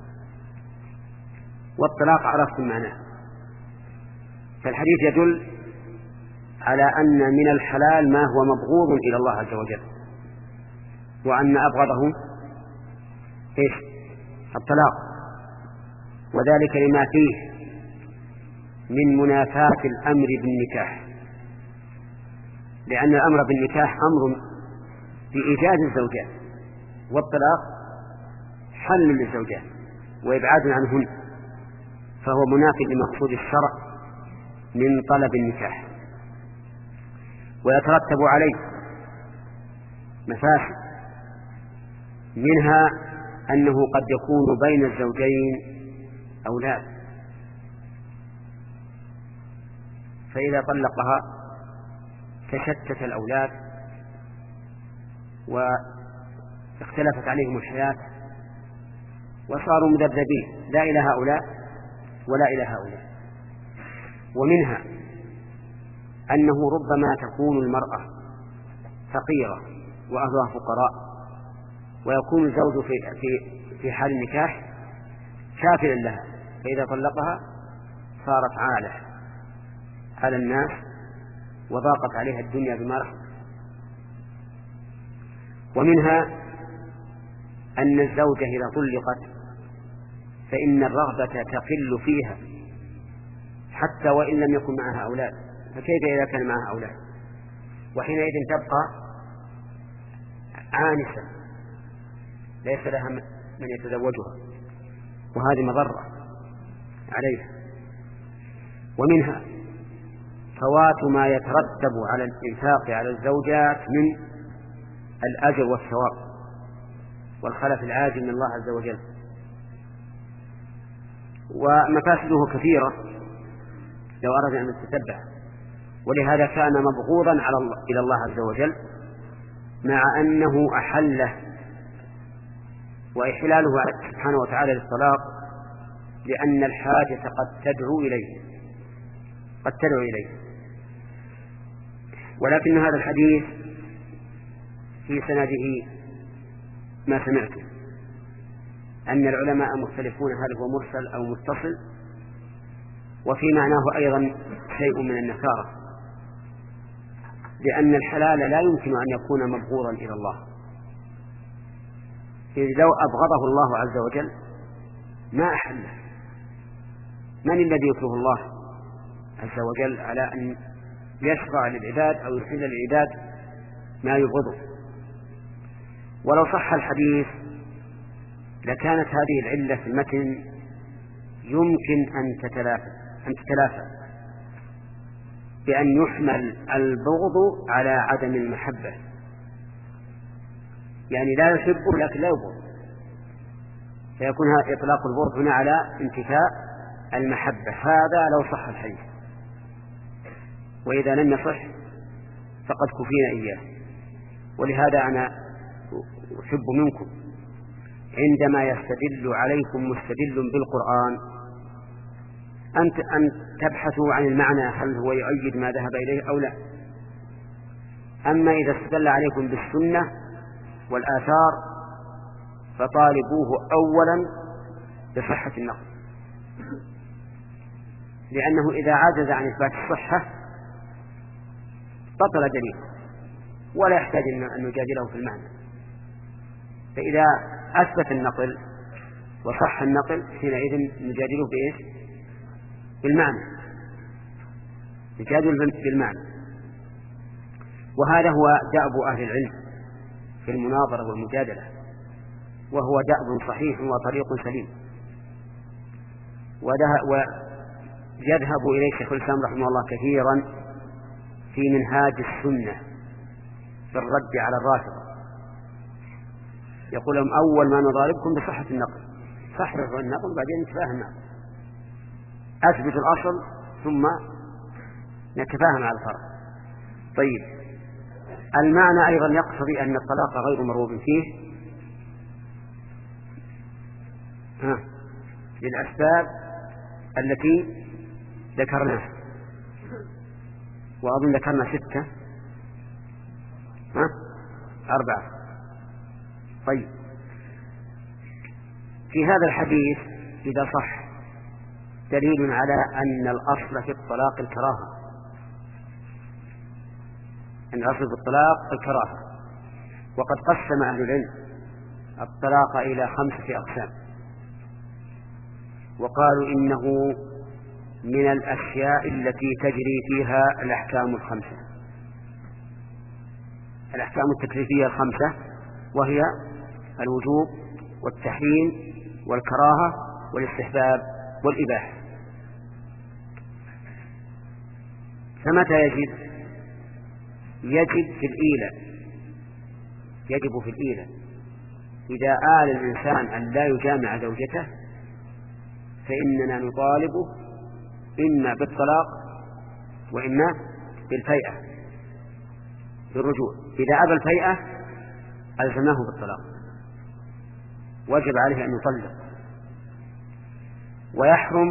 والطلاق عرفتم معناه. فالحديث يدل على أن من الحلال ما هو مبغوض إلى الله عز وجل، وأن أبغضه إيش؟ الطلاق، وذلك لما فيه من منافاة الأمر بالنكاح، لأن الأمر بالنكاح أمر بإيجاد الزوجات، والطلاق حل للزوجات وإبعاد عنهن، فهو منافي لمقصود الشرع من طلب النكاح، ويترتب عليه مفاسد، منها أنه قد يكون بين الزوجين أولاد، فإذا طلقها تشتت الأولاد واختلفت عليهم الحياة وصاروا مذبذبين، لا إلى هؤلاء ولا إلى هؤلاء. ومنها أنه ربما تكون المرأة فقيرة وأهلها فقراء، ويكون الزوج في في في حال النكاح كافلا لها، فإذا طلقها صارت عالة على الناس وضاقت عليها الدنيا بما رحمت. ومنها أن الزوجة إذا طلقت فإن الرغبة تقل فيها حتى وإن لم يكن معها أولاد، فكيف إذا كان معها أولاد؟ وحينئذ تبقى عانسة ليس لها من يتزوجها، وهذه مضرة عليها. ومنها فوات ما يترتب على الإنفاق على الزوجات من الأجر والثواب والخلف العاجل من الله عز وجل، ومفاسده كثيرة لو أردنا أن نتتبع، ولهذا كان مبغوضا على الله إلى الله عز وجل، مع أنه أحله، وإحلاله سبحانه وتعالى للطلاق لأن الحاجة قد تدعو إليه قد تدعو إليه ولكن هذا الحديث في سنده ما سمعته أن العلماء مختلفون هل هو مرسل أو متصل، وفي معناه أيضا شيء من النكارة، لأن الحلال لا يمكن أن يكون مبغوضا إلى الله، إذ لو أبغضه الله عز وجل ما أحله. من الذي يكره الله عز وجل على أن يشرع للعباد أو يحل للعباد ما يبغضه؟ ولو صح الحديث لكانت هذه العلة في المتن يمكن أن تتلافى أن تتلافى بأن يحمل البغض على عدم المحبة، يعني لا يحبه لكن لا يبغض، فيكون إطلاق البغض هنا على انتفاء المحبة. هذا لو صح الحديث، وإذا لم يصح فقد كفينا إياه. ولهذا أنا أحب منكم عندما يستدل عليكم مستدل بالقرآن أن أن تبحثوا عن المعنى، هل هو يؤيد ما ذهب إليه أو لا. أما إذا استدل عليكم بالسنة والآثار فطالبوه أولا بصحة النقل، لأنه إذا عجز عن إثبات الصحة بطل دليل ولا يحتاج أن نجادله في المعنى. فإذا أثبت النقل وصح النقل حينئذ نجادله بإيش؟ بالمعنى، نجادل بالمعنى. وهذا هو دأب أهل العلم في المناظرة والمجادلة، وهو دأب صحيح وطريق سليم، ويذهب إليه شيخ الإسلام رحمه الله كثيرا في منهاج السنة في الرد على الرافضة. يقول لهم أول ما نضاربكم بصحة النقل، فاحرصوا النقل بعدين نتفاهم النقل، أثبت الأصل ثم نتفاهم على الفرق. طيب، المعنى أيضا يقتضي أن الطلاق غير مرغوب فيه ها للأسباب التي ذكرناها، وأظن ذكرنا ستة، ها أربعة. طيب، في هذا الحديث إذا صح دليل على أن الأصل في الطلاق الكراهة، أن الأصل في الطلاق الكراهة. وقد قسم أهل العلم الطلاق إلى خمسة أقسام، وقالوا إنه من الأشياء التي تجري فيها الأحكام الخمسة، الأحكام التكليفية الخمسة، وهي الوجوب والتحريم والكراهة والاستحباب والإباحة. فمتى يجب؟ يجب في الإيلة، يجب في الإيلة إذا آل الإنسان أن لا يجامع زوجته فإننا نطالبه إما بالطلاق وإما بالفيئة، بالرجوع. إذا أبى الفيئة ألزمناه بالطلاق، وجب عليه أن يطلق. ويحرم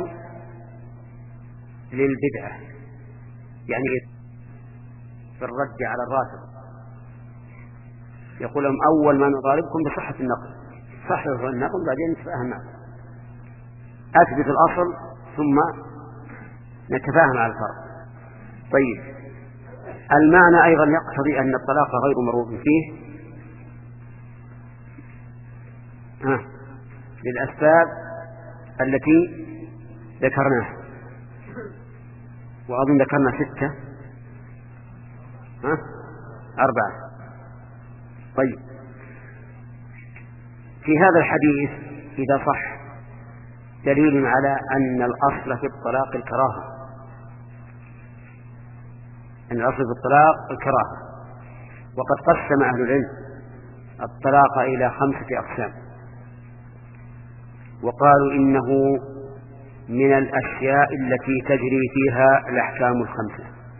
للبدعة، يعني في الرد على الرافض يقول لهم أول ما نطالبكم بصحة النقل، صححوا النقل بعدين نتفاهم معه، أثبت الأصل ثم نتفاهم على الفرق. طيب، المعنى أيضا يقتضي أن الطلاق غير مرغوب فيه ها للأسباب التي ذكرناها، وأظن ذكرنا ستة، ها أربعة. طيب، في هذا الحديث إذا صح دليل على أن الأصل في الطلاق الكراهة، أن الأصل في الطلاق الكراهة. وقد قسم أهل العلم الطلاق إلى خمسة أقسام، وقالوا إنه من الأشياء التي تجري فيها الأحكام الخمسة،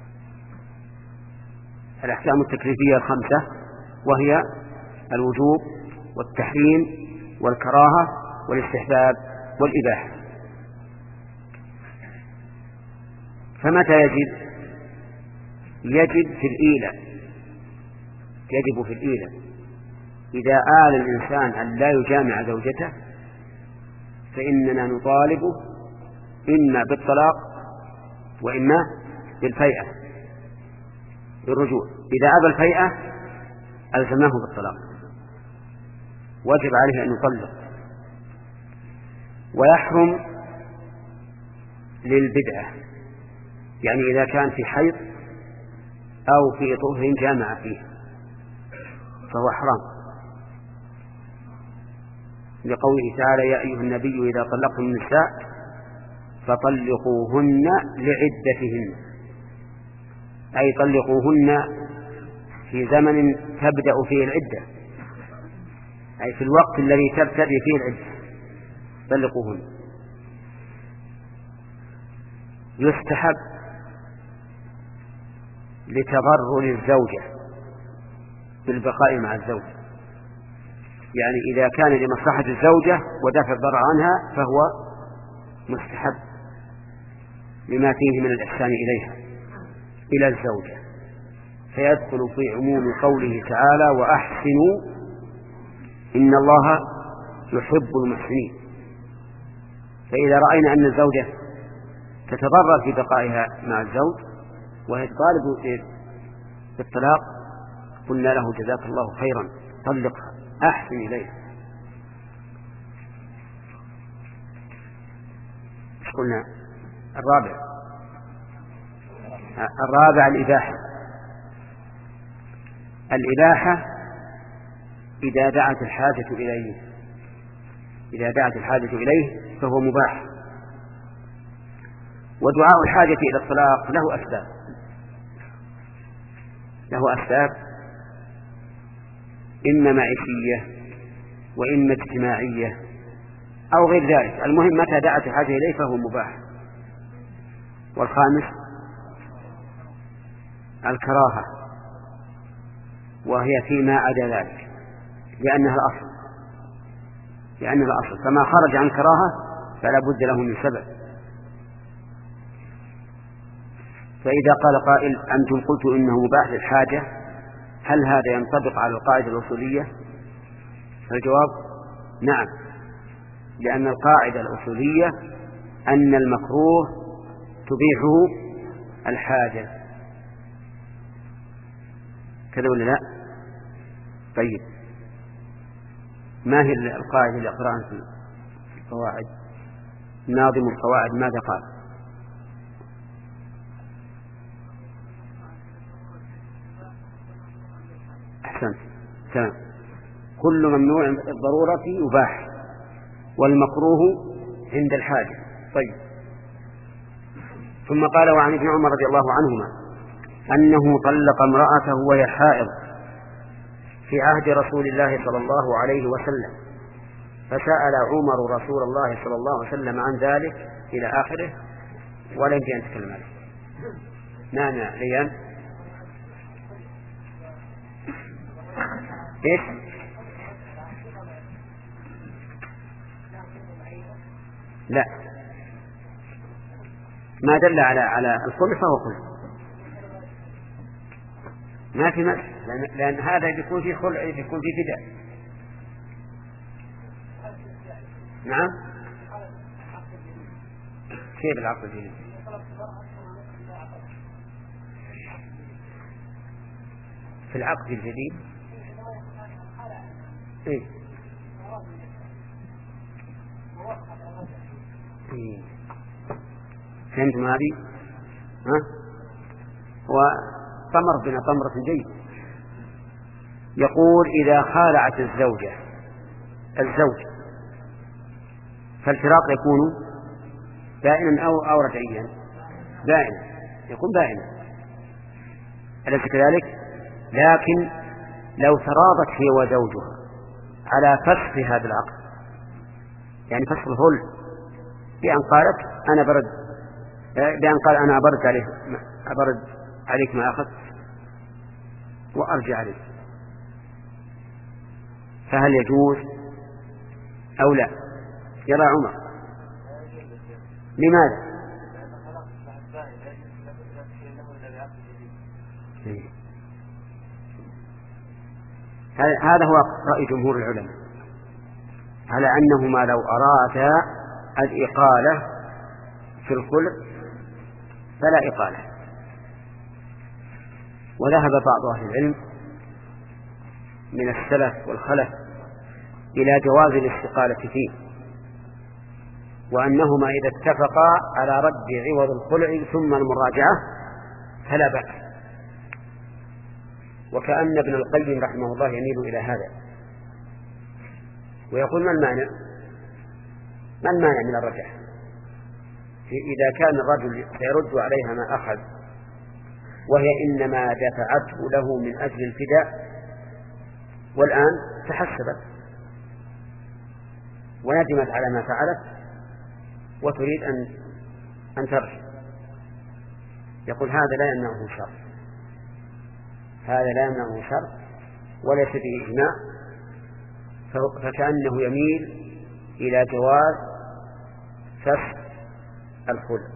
الأحكام التكليفية الخمسة، وهي الوجوب والتحريم والكراهة والاستحباب والإباحة. فمتى يجب؟ يجب في الإيلة، يجب في الإيلة إذا آل الإنسان أن لا يجامع زوجته فإننا نطالبه إما بالطلاق وإما بالفيئة، بالرجوع. إذا أبى الفيئة ألزمناه بالطلاق، وجب عليه أن يطلق. ويحرم للبدعة، يعني إذا كان في حيض أو في طهر جامع فيه فهو حرام، لقوله تعالى: يا أيها النبي إذا طلقتم النساء فطلقوهن لعدتهن، أي طلقوهن في زمن تبدأ فيه العدة، أي في الوقت الذي تبتدئ فيه العدة طلقوهن. يستحب لتضرر الزوجة بالبقاء مع الزوج، يعني إذا كان لمصلحة الزوجة ودفع الضرر عنها فهو مستحب لما فيه من الإحسان إليها إلى الزوجة، فيدخل في عموم قوله تعالى: وأحسنوا إن الله يحب المحسنين. فإذا رأينا أن الزوجة تتضرر في بقائها مع الزوج وهي تطالب بالطلاق قلنا له: جزاك الله خيرا، طلقها، أحسن إليه. قلنا الرابع الرابع الإباحة. الإباحة إذا دعت الحاجة إليه، إذا دعت الحاجة إليه فهو مباح. ودعاء الحاجة إلى الطلاق له أسباب، له أسباب إما معيشية وإما اجتماعية أو غير ذلك، المهم متى دعت الحاجة إليه فهو مباح. والخامس الكراهة، وهي فيما عدا ذلك لأنها الأصل، لأن الأصل فما خرج عن كراهة فلا بد له من سبب. فإذا قال قائل أنتم قلتوا إنه مباح للحاجة، هل هذا ينطبق على القاعدة الأصولية؟ الجواب نعم، لأن القاعدة الأصولية أن المكروه تبيحه الحاجة، كذا ولا لا؟ طيب ما هي القاعدة اللي أقرأها في القواعد؟ ناظم القواعد ماذا قال؟ أحسنت، تمام. كل ممنوع الضرورة يباح والمكروه عند الحاجة. طيب ثم قال وعن ابن عمر رضي الله عنهما أنه طلق امرأته وهي حائض في عهد رسول الله صلى الله عليه وسلم، فسأل عمر رسول الله صلى الله عليه وسلم عن ذلك إلى آخره ولا يمكن أن تتكلم عنه. نعم يا ريان. إيش؟ لا، ما دل على على الخلع فهو خلع، ما في مسح، لأن, لأن هذا يكون في خلع يكون في فداء. نعم. كيف العقد الجديد؟ في العقد الجديد إيه؟ إيه. فهمتم هذه؟ ها؟ وطمر بنا طمرة جيد. يقول إذا خالعت الزوجة الزوج فالفراق يكون بائنا أو أو رجعيا. بائنا يكون بائنا، أليس كذلك؟ لكن لو تراضت هي وزوجها على فسخ هذا العقد، يعني فسخ الخلع، بأن قالت أنا برد، بأن قال أنا أبرد عليه أبرد عليك ما أخذت وأرجع عليك، فهل يجوز أو لا؟ يرى عمر. لماذا؟ هذا هو رأي جمهور العلماء على أنهما لو أرادا الإقالة في الخلع فلا إقالة. وذهب بعض أهل العلم من السلف والخلف إلى جواز الاستقالة فيه، وأنهما إذا اتفقا على رد عوض الخلع ثم المراجعة فلا بأس. وكأن ابن القيم رحمه الله يميل إلى هذا ويقول ما المانع ما المانع من الرجعة إذا كان الرجل سيرد عليها ما أخذ وهي إنما دفعته له من أجل الفداء، والآن تحسبت وندمت على ما فعلت وتريد أن أن ترجع. يقول هذا لا يمنعه شر، هذا لا يمنعه شر وليس به إجماع، فكأنه يميل إلى جواز فسخ الخلع.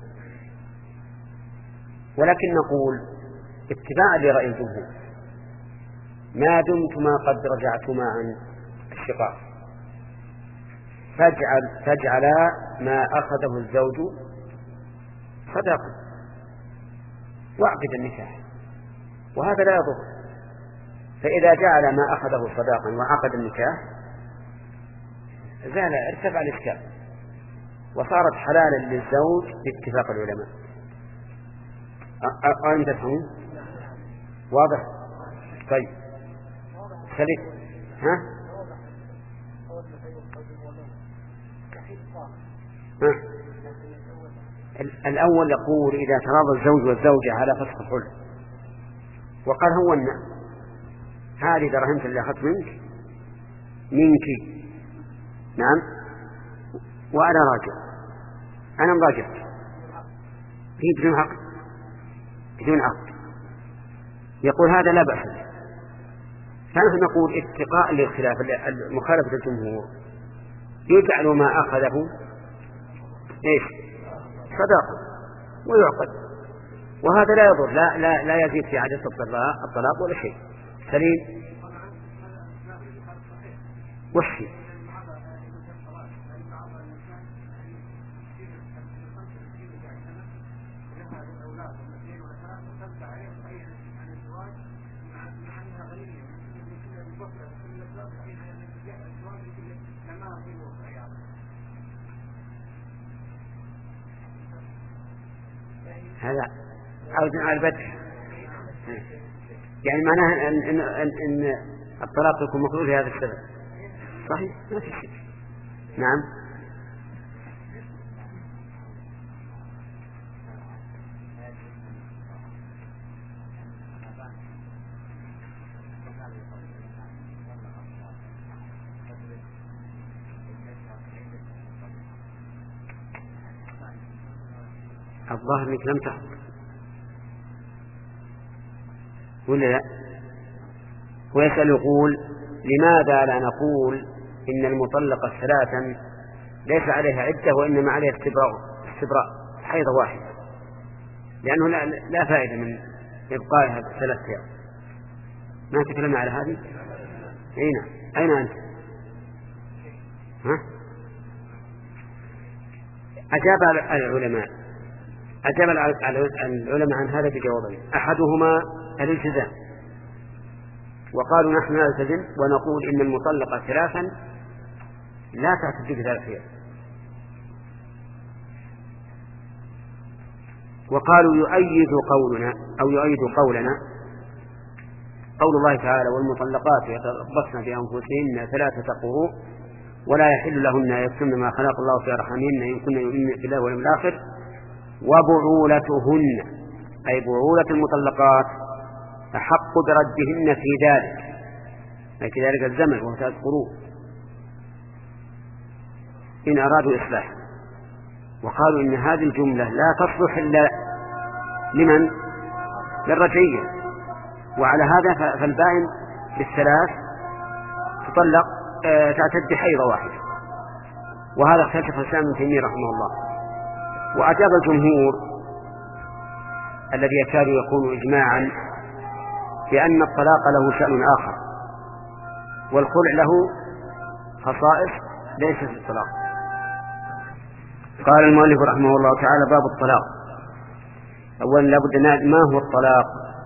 ولكن نقول اتباعا لرأي الجمهور ما دمتما قد رجعتما عن الشقاق فاجعل فاجعلا ما أخذه الزوج صداقا واعقد النكاح، وهذا لا يضر. فإذا جعل ما أخذه صداقا وعقد النكاح زال ارتفع الإشكال وصارت حلالا للزوج باتفاق العلماء. أين تفهمون؟ واضح؟ طيب سليم. ها؟ ها؟ الأول يقول إذا تراضى الزوج والزوجة على فسخ الخلع وقال هو النعم هذه دراهمك اللي أخذت منك منك نعم وأنا راجع أنا مراجع هي بدون عقد بدون عقد، يقول هذا لا بأس به. فنحن نقول اتقاء للخلاف مخالفة الجمهور يجعل ما أخذه إيش صداقة ويعقد، وهذا لا يضر، لا, لا, لا يزيد في عدد الطلاق ولا شيء، سليم. وحي هذا عود على البدء، يعني معناها أن, إن, إن, إن الطلاق يكون مكروه لهذا السبب. صحيح ما في شيء. نعم. الظاهر انك لم تحضر ولا لا؟ ويسأل يقول لماذا لا نقول إن المطلقة ثلاثا ليس عليها عدة وإنما عليها استبراء استبراء حيضة واحدة، لأنه لا, لا فائدة من إبقائها ثلاث أيام. ما تكلمنا على هذه؟ أين أين أنت؟ ها؟ أجاب العلماء أجاب العلماء عن هذا بجوابين، أحدهما الالتزام، وقالوا نحن نلتزم ونقول إن المطلقة ثلاثا لا تعتد بثلاث أيام، وقالوا يؤيد قولنا أو يؤيد قولنا قول الله تعالى والمطلقات يتربصن بأنفسهن ثلاثة قروء ولا يحل لهن يكتمن ما خلق الله في أرحامهن إن كن يؤمن بالله واليوم الآخر وبعولتهن أي بعولة المطلقات أحق بردهن في ذلك أي في ذلك الزمن وهو ثلاث قروء إن أرادوا إصلاحا. وقالوا إن هذه الجملة لا تصلح إلا لمن؟ للرجعية، وعلى هذا فالبائن بالثلاث تطلق آه تعتد حيضة واحدة، وهذا اختلف الإسلام ابن تيمية رحمه الله. وأجاب الجمهور الذي يكاد يكون إجماعا بأن الطلاق له شأن آخر والخلع له خصائص ليست في الطلاق. قال المؤلف رحمه الله تعالى باب الطلاق. أولا لابد أن ما هو الطلاق؟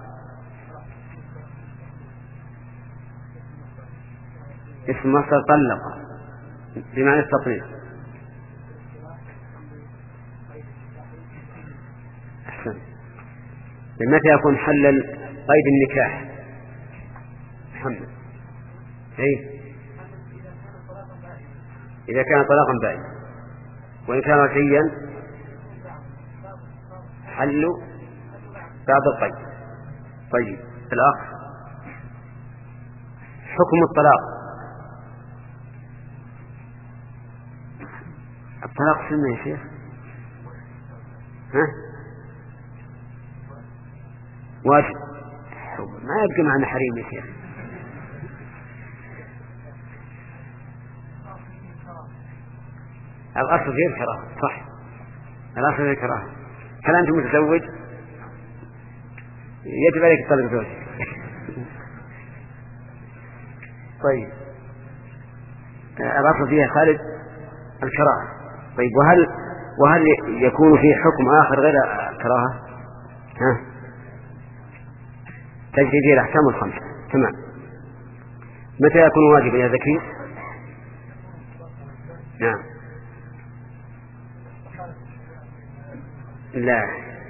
اسم مصدر طلق بمعنى التطليق. أحسن. متى يكون حلل قيد النكاح؟ محمد. أي إذا كان طلاقا بائن، وإن كان رجعيا حل بعد القيد. طيب الأخ حكم الطلاق. الطلاق سنة يا شيخ؟ ها؟ واجب، ما يبقى معنا حريم يا شيخ. الأصل غير الكراهة، صح، الأصل غير الكراهة. هل أنت متزوج؟ يجب عليك طلب زوجك. طيب الأصل فيها خالد الكراهة. طيب وهل وهل يكون فيه حكم آخر غير الكراهة؟ ها؟ تجري فيه الأحكام الخمسة. تمام. متى يكون واجبا يا ذكي؟ نعم. لا.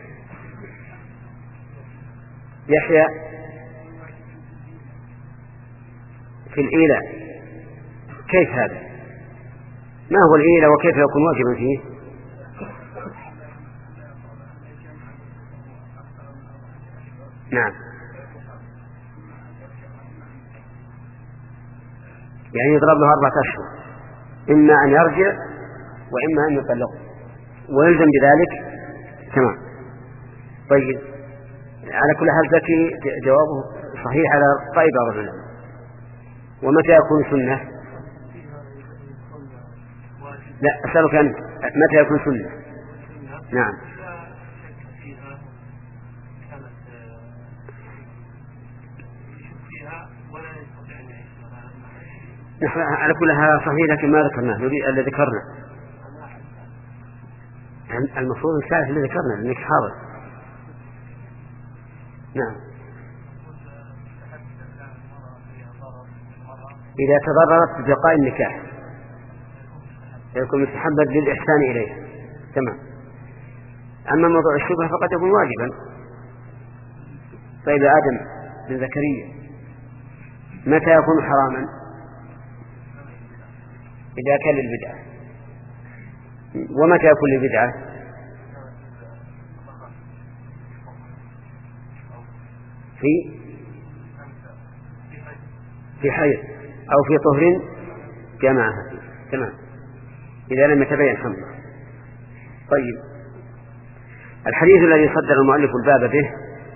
يحيى في الإيلاء كيف هذا؟ ما هو الإيلاء وكيف يكون واجبا فيه؟ نعم. يعني يضرب له أربعة أشهر، إما أن يرجع وإما أن يطلقه ويلزم بذلك. تمام. طيب على كل حال ذكي جوابه صحيح على رأي بعض العلماء. ومتى يكون سنة؟ لا أسألك أنت متى يكون سنة؟ نعم. نحن على كل هذا صحيح لكن ما ذكرناه نريد اللي ذكرنا المفروض الثالث اللي ذكرنا لأنك حاضر. نعم. إذا تضررت ببقاء النكاح يكون مستحبا للإحسان إليها. تمام. أما موضوع الشبهة فقد يكون واجبا. طيب آدم بن زكريا متى يكون حراما؟ إذا كان للبدعة. ومتى يكون للبدعة؟ في في حيض أو في طهر جماعة. تمام. إذا لم يتبين حمله. طيب الحديث الذي صدر المؤلف الباب به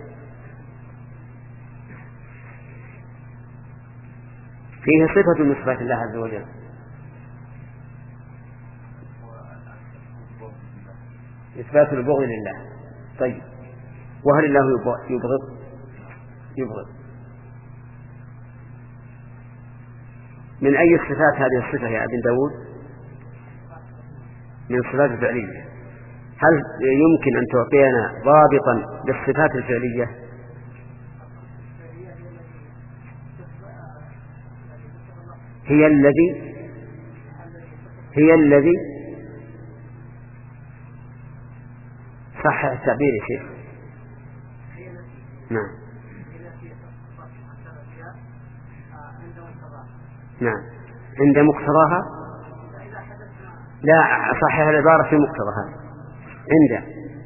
فيه صفة من صفات الله عز وجل. إثبات البغض لله. طيب وهل الله يبغض؟ يبغض. من أي الصفات هذه الصفة يا ابن داود؟ من الصفات الفعلية. هل يمكن أن تعطينا ضابطا للصفات الفعلية؟ هي الذي هي الذي صح التعبير يا شيخ. نعم. نعم عند مقتضاها. لا صحيح العبارة في مقتضاها. عند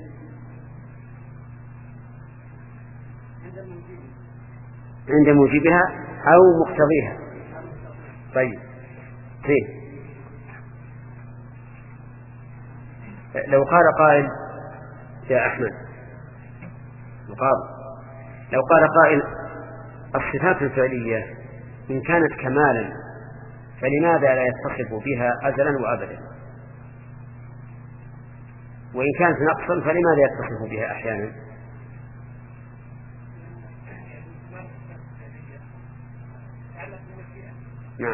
عند موجبها أو مقتضيها. طيب فيه لو قال قائل يا أحمد مقابل لو قال قائل الصفات الفعلية إن كانت كمالا فلماذا لا يتصف بها أزلا وأبدا، وإن كانت نقصا فلماذا يتصف بها أحيانا؟ نعم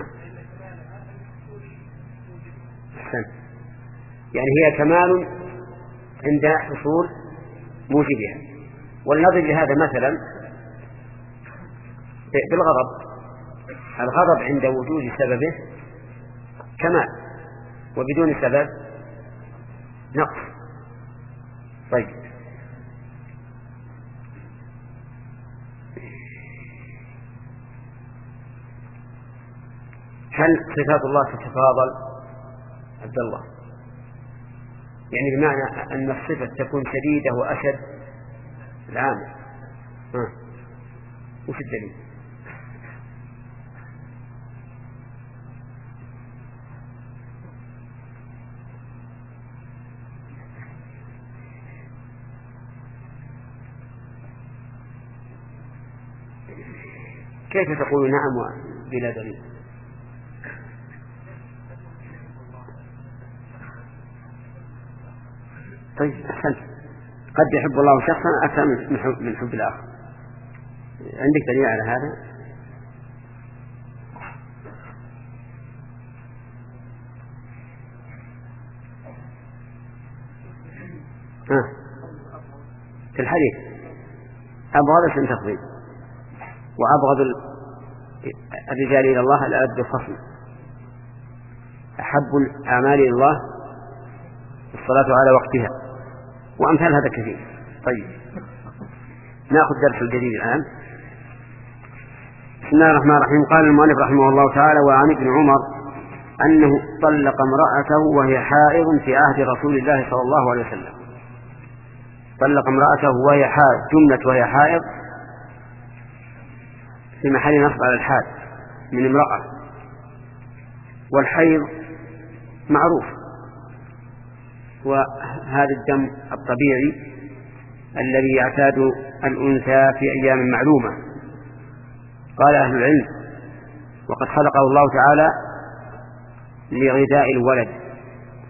أحسن. يعني هي كمال عند حصول موجبها. والنظر لهذا مثلا بالغضب. الغضب عند وجود سببه كمال وبدون سبب نقص. طيب هل صفات الله تتفاضل عبد الله؟ يعني بمعنى أن الصفة تكون شديدة وأشد العام. ها وش الدليل؟ كيف تقول نعم بلا دليل؟ طيب أحسنت. قد يحب الله شخصا أكثر من حب, من حب الآخر. عندك دليل على هذا؟ ها في الحديث أبغض اسم تفضيل وأبغض الرجال إلى الله الألد الخصم. أحب الأعمال إلى الله الصلاة على وقتها وأمثال هذا كثير. طيب نأخذ درس الجديد الآن. بسم الله الرحمن الرحيم. قال المؤلف رحمه الله تعالى: وعن ابن عمر أنه طلق امرأته وهي حائض في عهد رسول الله صلى الله عليه وسلم. طلق امرأته وهي حائض، جملة وهي حائض في محل نصب على الحال من امرأة، والحيض معروف وهذا الدم الطبيعي الذي يعتاد الأنثى في أيام معلومة. قال أهل العلم: وقد خلقه الله تعالى لغذاء الولد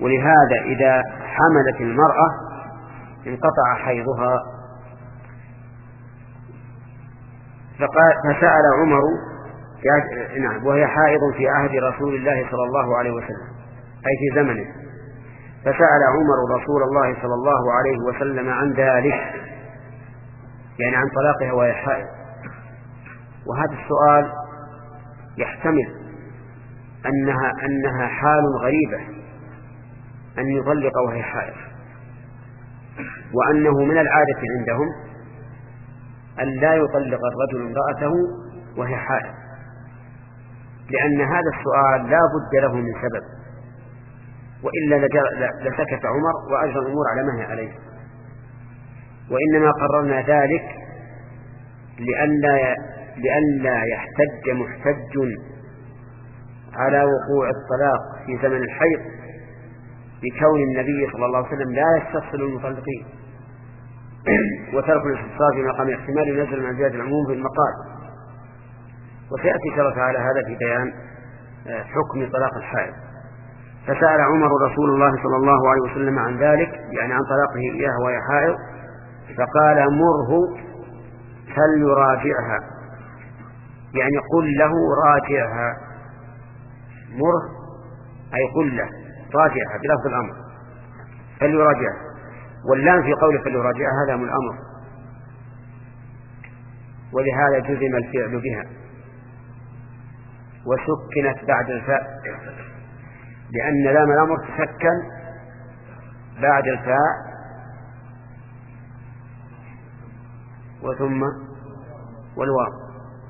ولهذا إذا حملت المرأة انقطع حيضها. فسأل عمر نعم وهي حائض في عهد رسول الله صلى الله عليه وسلم أي في زمنه، فسأل عمر رسول الله صلى الله عليه وسلم عن ذلك، يعني عن طلاقها وهي حائض. وهذا السؤال يحتمل أنها أنها حال غريبة أن يطلق وهي حائض، وأنه من العادة عندهم أن لا يطلق الرجل امرأته وهي حائض، لأن هذا السؤال لا بد له من سبب، وإلا لسكت عمر وأجرى الأمور على ما هي عليه. وإنما قررنا ذلك لئلا لئلا يحتج محتج على وقوع الطلاق في زمن الحيض بكون النبي صلى الله عليه وسلم لا يستفصل المطلقين، وترك الاستفصال في مقام احتمال ينزل من زيادة العموم في المقال. وسيأتي شرف على هذا في بيان حكم طلاق الحائض. فسأل عمر رسول الله صلى الله عليه وسلم عن ذلك، يعني عن طلاقه إياه وهي حائض، فقال مره فليراجعها، يعني قل له راجعها. مره أي قل له راجعها بلفظ الأمر، فليراجعها. واللام في قوله فليراجعها لام الأمر، ولهذا جزم الفعل بها وسكنت بعد الفاء، لأن لام الأمر تسكن بعد الفاء وثم والواو.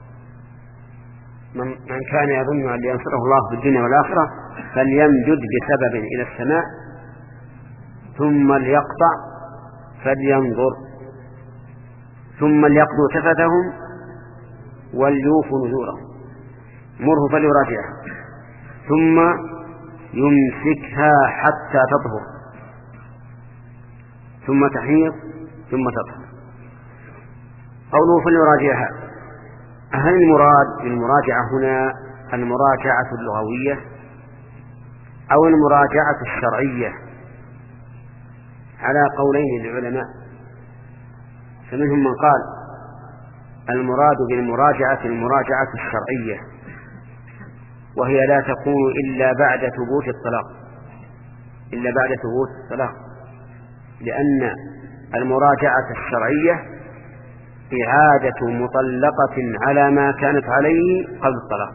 من كان يظن أن ينصره الله في الدنيا والآخرة فليمدد بسبب إلى السماء ثم ليقطع فلينظر ثم ليقضوا تفثهم وليوفوا نذورهم. مره فليراجعها ثم يمسكها حتى تطهر ثم تحيض ثم تطهر. قوله فليراجعها، هل المراد بالمراجعة هنا المراجعة اللغوية أو المراجعة الشرعية؟ على قولين للعلماء، فمنهم من قال المراد بالمراجعة المراجعة الشرعية، وهي لا تكون إلا بعد ثبوت الطلاق إلا بعد ثبوت الطلاق لأن المراجعة الشرعية إعادة مطلقة على ما كانت عليه قبل الطلاق.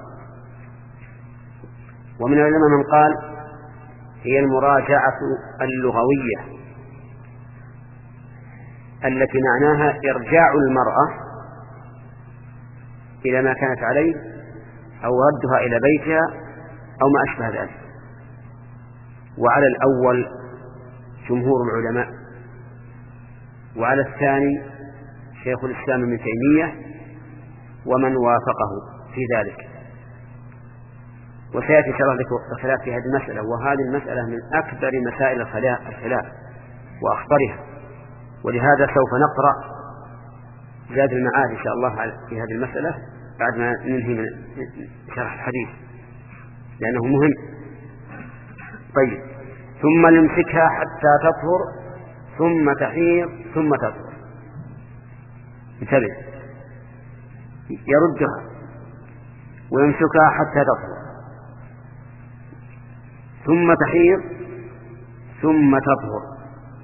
ومن العلماء من قال هي المراجعة اللغوية التي معناها إرجاع المرأة إلى ما كانت عليه أو ردها إلى بيتها أو ما أشبه ذلك. وعلى الأول جمهور العلماء، وعلى الثاني شيخ الإسلام ابن تيمية ومن وافقه في ذلك. وسيأتي شرح ذكر الخلاف في هذه المسألة، وهذه المسألة من أكبر مسائل الخلاف وأخطرها، ولهذا سوف نقرأ زاد المعاد إن شاء الله في هذه المسألة بعد ما ننهي من شرح الحديث لأنه مهم. طيب، ثم نمسكها حتى تطهر ثم تحيض ثم تطهر. انتبه، يردها ويمسكها حتى تطهر ثم تحيض ثم تطهر.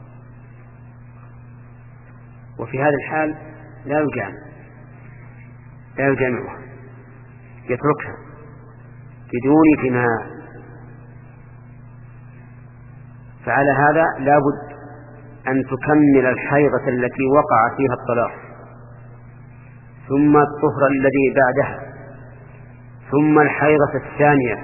وفي هذا الحال لا يجامع لا يجامعها، يتركها بدون جماع. فعلى هذا لا بد أن تكمل الحيضة التي وقع فيها الطلاق ثم الطهر الذي بعدها ثم الحيضة الثانية.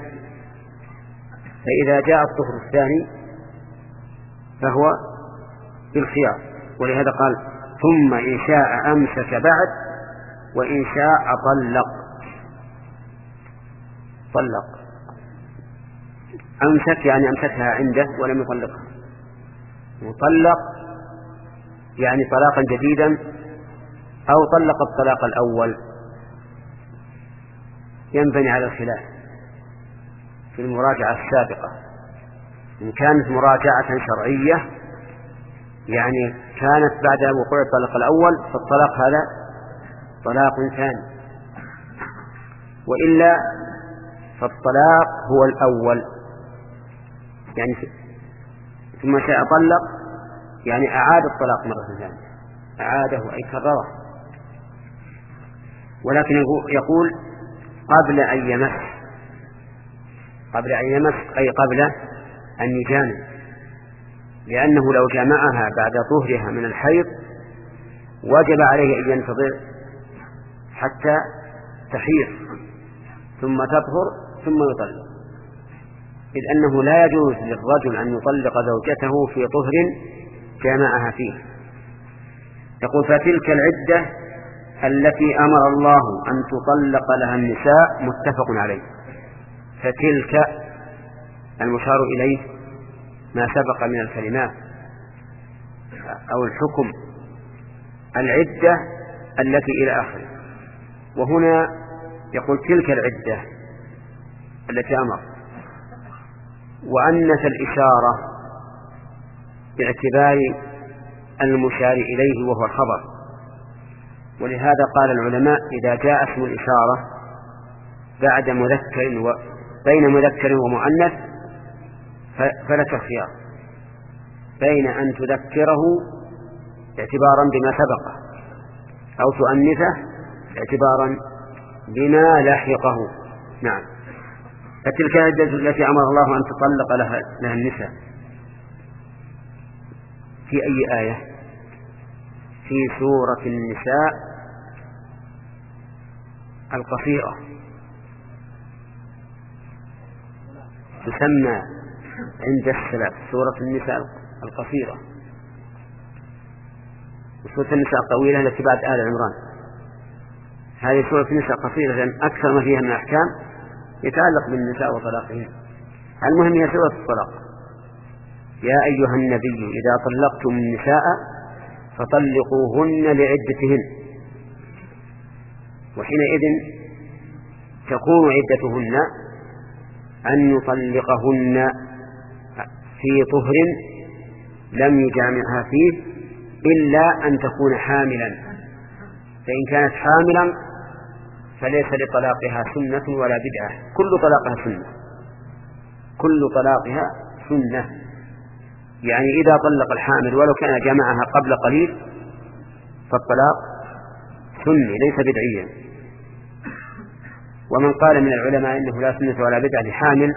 فإذا جاء الطهر الثاني فهو بالخيار، ولهذا قال ثم إن شاء أمسك بعد وإن شاء طلق. طلق أمسك يعني أمسكها عنده ولم يطلقها، وطلق يعني طلاقا جديدا أو طلق الطلاق الأول. ينبني على الخلاف في المراجعة السابقة. إن كانت مراجعة شرعية يعني كانت بعد وقوع الطلاق الأول فالطلاق هذا طلاق ثاني، وإلا فالطلاق هو الأول يعني ثم شاء طلق يعني أعاد الطلاق مرة ثانية، أعاده أي كرره، ولكن يقول قبل أن يمس، قبل أن يمس أي قبل أن يجامع، لأنه لو جامعها بعد طهرها من الحيض وجب عليه أن ينتظر حتى تحيض ثم تطهر ثم يطلق، إذ أنه لا يجوز للرجل أن يطلق زوجته في طهر جامعها فيه. يقول فتلك العدة التي أمر الله أن تطلق لها النساء متفق عليه. فتلك المشار إليه ما سبق من الكلمات أو الحكم، العدة التي إلى آخره، وهنا يقول تلك العدة التي أمر، وأنث الإشارة باعتبار المشار إليه وهو الخبر، ولهذا قال العلماء إذا جاء اسم الإشارة بعد مذكر و... بين مذكر ومؤنث فلك خيار بين أن تذكره اعتبارا بما سبقه أو تؤنثه اعتبارا بما لاحقه. نعم. فتلك العدة التي أمر الله أن تطلق لها, لها النساء في أي آية؟ في سورة النساء القصيرة، تسمى عند السلف سورة النساء القصيرة، وسورة النساء الطويلة التي بعد آل عمران. هذه سورة النساء قصيرة لأن أكثر ما فيها من الأحكام يتعلق بالنساء وطلاقهم. المهم هي سورة الطلاق. يا أيها النبي إذا طلقتم النساء فطلقوهن لعدتهن، وحينئذ تكون عدتهن أن يطلقهن في طهر لم يجامعها فيه إلا أن تكون حاملا، فإن كانت حاملا فليس لطلاقها سنة ولا بدعة، كل طلاقها سنة، كل طلاقها سنة. يعني إذا طلق الحامل ولو كان جامعها قبل قليل فالطلاق سني ليس بدعيا. ومن قال من العلماء إنه لا سنة ولا بدعة لحامل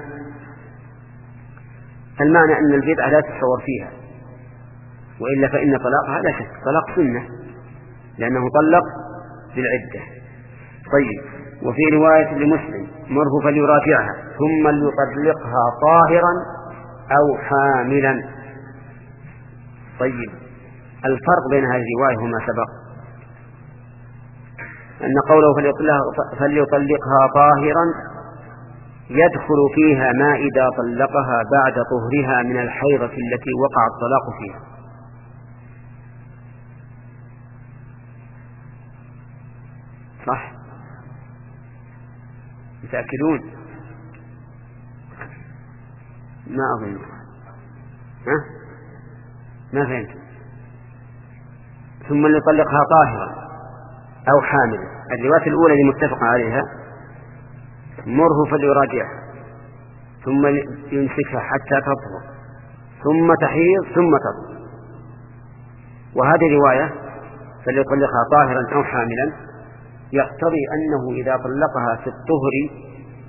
المعنى أن البدعة لا تتصور فيها، وإلا فإن طلاقها لا شك طلاق سنة لأنه طلق بالعدة. طيب. وفي رواية لمسلم مره فليراجعها ثم ليطلقها طاهرا أو حاملا. طيب. الفرق بين هذه الرواية وما سبق أن قوله فليطلقها طاهرا يدخل فيها ما إذا طلقها بعد طهرها من الحيضة التي وقع الطلاق فيها، صح؟ متأكدون؟ ما أظن. ها؟ ما فهمت. ثم ليطلقها طاهرا أو حامل. الرواية الأولى اللي متفق عليها مره فليراجعها ثم يمسكها حتى تطهر ثم تحيض ثم تطهر، وهذه رواية فليطلقها طاهرا أو حاملا يقتضي أنه إذا طلقها في الطهر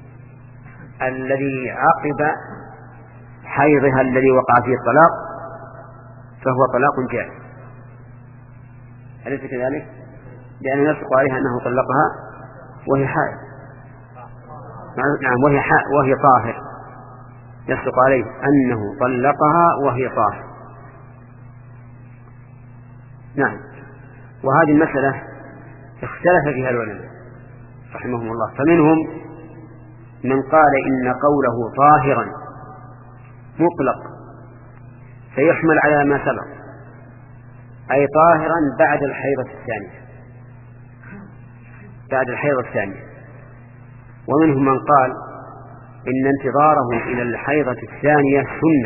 الذي عقب حيضها الذي وقع فيه الطلاق فهو طلاق جائز، أليس كذلك؟ لأنه يصدق عليها أنه طلقها وهي حائض، نعم وهي حائض وهي طاهر، يصدق عليه أنه طلقها وهي طاهر. نعم. وهذه المسألة اختلف فيها العلماء رحمهم الله، فمنهم من قال إن قوله طاهرا مطلق فيحمل على ما سبق، أي طاهرا بعد الحيضة الثانية، بعد الحيضة الثانية. ومنهم من قال إن انتظارهم إلى الحيضة الثانية سنة،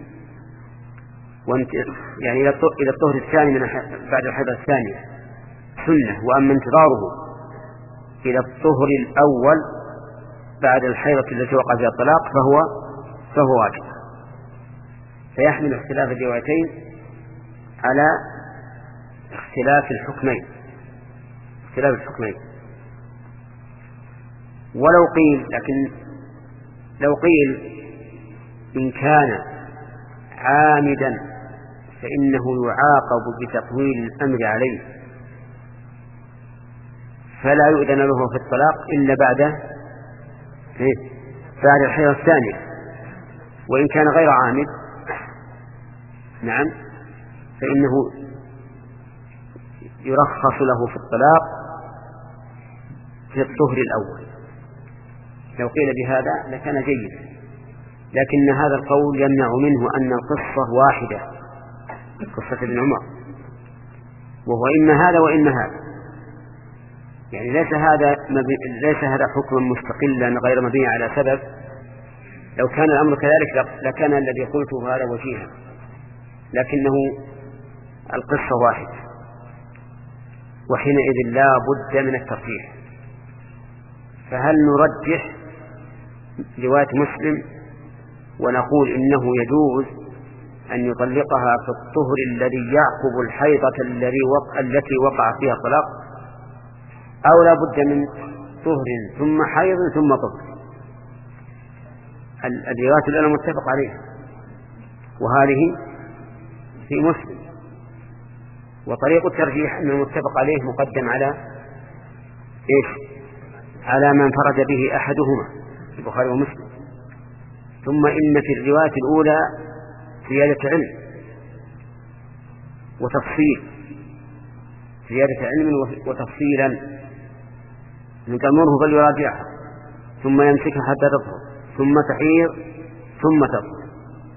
وانت يعني إلى الطهر الثاني من بعد الحيضة الثانية سنة، وأما انتظاره إلى الطهر الأول بعد الحيضة التي وقع فيها الطلاق فهو فهو واجب. فيحمل اختلاف الروايتين على اختلاف الحكمين اختلاف الحكمين ولو قيل لكن لو قيل إن كان عامدا فإنه يعاقب بتطويل الأمر عليه، فلا يؤذن له في الطلاق إلا بعد بعد الحيضة الثانية. وإن كان غير عامد نعم فإنه يرخص له في الطلاق في الطهر الأول. لو قيل بهذا لكان جيدا، لكن هذا القول يمنع منه أن القصة واحدة، قصة ابن عمر، وهو إما هذا وإما هذا، يعني ليس هذا ليس هذا حكما مستقلا غير مبني على سبب. لو كان الأمر كذلك لكان الذي قلته هذا وجيها، لكنه القصة واحدة، وحينئذ لا بد من الترجيح. فهل نرجح رواية مسلم ونقول إنه يجوز أن يطلقها في الطهر الذي يعقب الحيضة الذي وقع التي وقع فيها الطلاق، أو لا بد من طهر ثم حيض ثم طهر؟ الروايات الأولى متفق عليها، وهذه في مسلم، وطريق الترجيح أن المتفق عليه مقدم على إيش؟ على من فرد به أحدهما، البخاري ومسلم. ثم إن في الرواية الأولى زيادة علم وتفصيل، زيادة علم وتفصيلا، من تأمره فليراجعها ثم يمسكها حتى تطهر ثم تحيض ثم تطهر.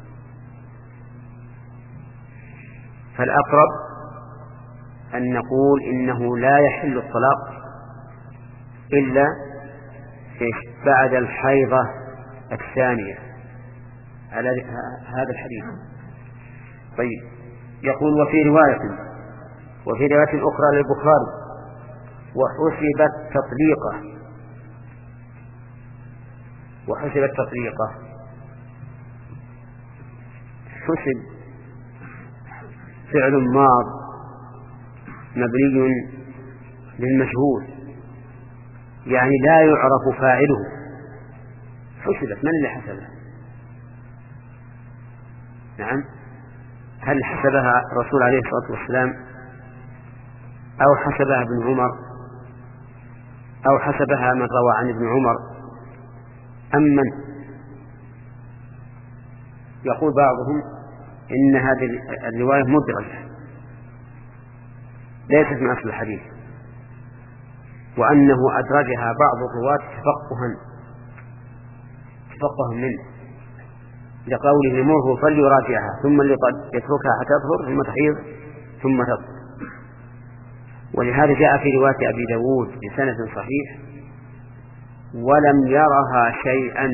فالأقرب أن نقول إنه لا يحل الطلاق إلا بعد الحيضة الثانية على هذا الحديث. طيب، يقول وفي رواية وفي رواية أخرى للبخاري وحسبت تطليقة وحسبت تطليقة حسب فعل ماض مبني للمجهول، يعني لا يعرف فاعله. حسبت، من اللي حسبها؟ نعم، هل حسبها الرسول عليه الصلاة والسلام أو حسبها ابن عمر أو حسبها من روى عن ابن عمر أم من؟ يقول بعضهم إن هذه الرواية مدرجة ليست من أصل الحديث، وأنه أدرجها بعض الرواة تفقها تفقها منه لقوله مره فليراجعها ثم يتركها حتى تطهر ثم تحيض ثم تطهر. ولهذا جاء في رواية أبي داود بسند صحيح ولم يرها شيئا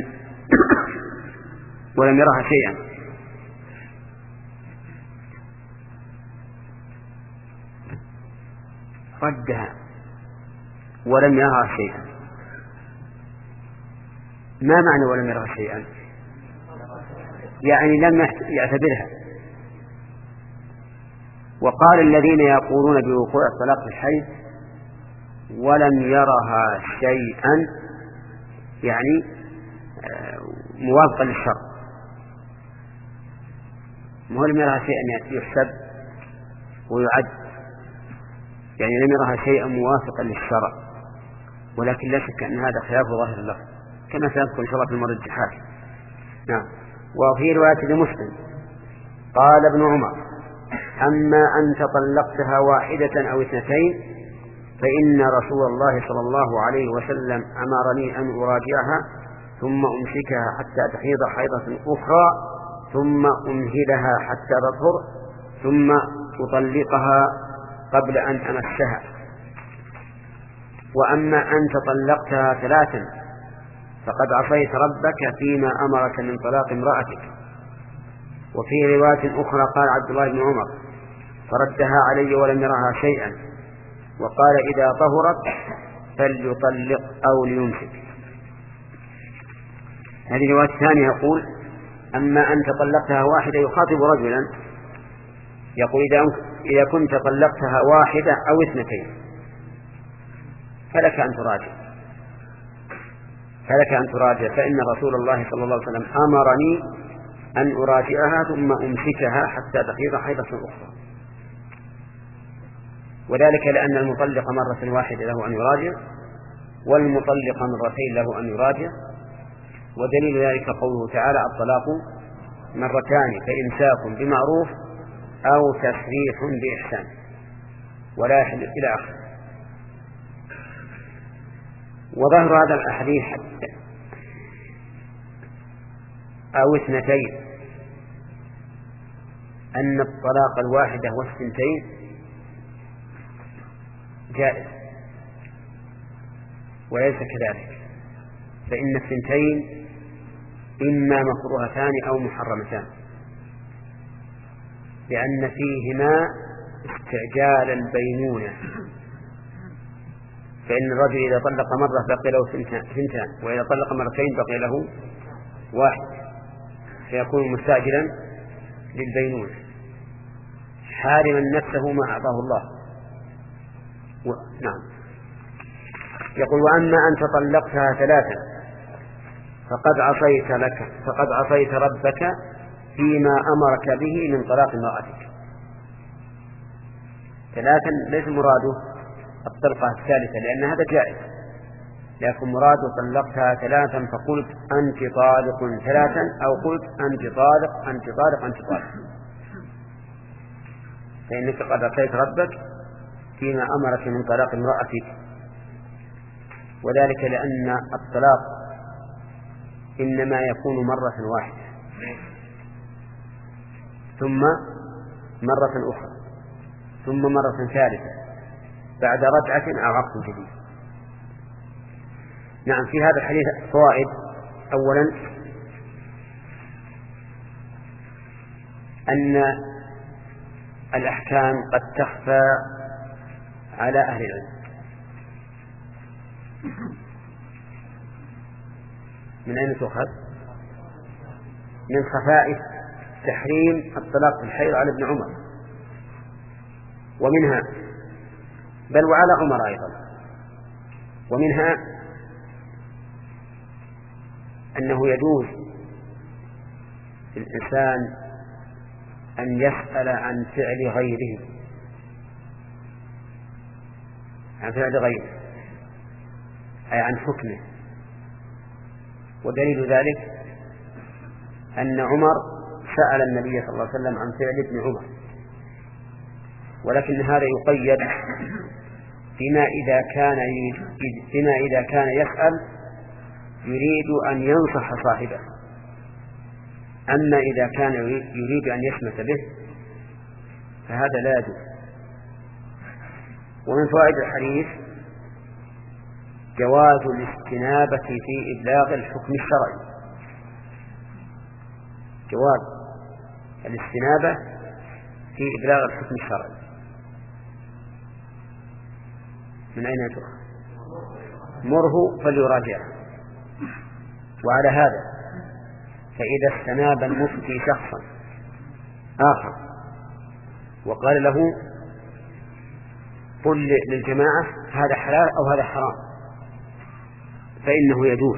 ولم يرها شيئا ردها ولم يرها شيئا. ما معنى ولم يرها شيئا؟ يعني لم يعتبرها. وقال الذين يقولون بوقوع الطلاق في الحيض ولم يرها شيئا يعني موافقا للشرع، ما لم يرها شيئا يحسب ويعد، يعني لم يرها شيئا موافقا للشرع، ولكن لا شك أن هذا خلاف ظاهر الله كما سيذكر إن شاء الله في المرجحات. نعم. وفي رواية لمسلم قال ابن عمر أما أن تطلقتها واحدة أو اثنتين فإن رسول الله صلى الله عليه وسلم أمرني أن أراجعها ثم أمسكها حتى تحيض حيضة أخرى ثم أمهلها حتى تطهر ثم أطلقها قبل أن أمسها. وأما أن تطلقتها ثلاثا فقد عصيت ربك فيما أمرك من طلاق امرأتك. وفي رواية أخرى قال عبد الله بن عمر فردها علي ولم يرها شيئا، وقال إذا طهرت فليطلق أو ليمسك. هذه الرواية الثانية يقول أما أنت طلقتها واحدة، يخاطب رجلا يقول إذا كنت طلقتها واحدة أو اثنتين فلك أن تراجع فلك أن تراجع فإن رسول الله صلى الله عليه وسلم أمرني أن أراجعها ثم أمسكها حتى تحيض حيضة أخرى. وذلك لأن المطلق مرة واحدة له أن يراجع، والمطلق مرتين له أن يراجع. ودليل ذلك قوله تعالى الطلاق مرتان فإمساك بمعروف أو تسريح بإحسان ولا يحل إلى آخره. وظهر هذا الحديث أو اثنتين أن الطلاق الواحدة والثنتين جائز، وليس كذلك، فإن الثنتين إما مكروهتان أو محرمتان، لأن فيهما استعجال البينونة. فإن الرجل إذا طلق مرة بقي له ثنتان، وإذا طلق مرتين بقي له واحد، فيكون مستعجلا للبينونة حارما نفسه ما أعطاه الله. و... نعم. يقول وأما أنت طلقتها ثلاثا فقد عصيت لك فقد عصيت ربك فيما أمرك به من طلاق امرأتك. ثلاثا ليس مراده الطلقة الثالثة لأن هذا جائز، لكن مراده طلقتها ثلاثا فقلت أنت طالق ثلاثا، أو قلت أنت طالق أنت طالق أنت طالق، فإنك قد عصيت ربك فيما أمرك من طلاق امرأتك. وذلك لأن الطلاق إنما يكون مرة واحدة ثم مرة أخرى ثم مرة ثالثة بعد رجعة أو عقد جديد. نعم. في هذا الحديث فوائد. أولا أن الأحكام قد تخفى على أهل العلم. من أين تؤخذ؟ من خفاء تحريم الطلاق في الحيض على ابن عمر، ومنها بل وعلى عمر أيضا، ومنها أنه يجوز للإنسان أن يسأل عن فعل غيره عن فعل غيره أي عن حكمه. ودليل ذلك أن عمر سأل النبي صلى الله عليه وسلم عن فعل ابن عمر، ولكن هذا يقيد بما إذا كان بما إذا كان يسأل يريد أن ينصح صاحبه، أما إذا كان يريد أن يشمت به فهذا لا يجوز. ومن فوائد الحديث جواز الاستنابة في إبلاغ الحكم الشرعي، جواز الاستنابة في إبلاغ الحكم الشرعي. من أين تؤخذ؟ مره فليراجعه. وعلى هذا فإذا استناب المفتي شخصا آخر وقال له قل للجماعة هذا حلال أو هذا حرام فإنه يجوز،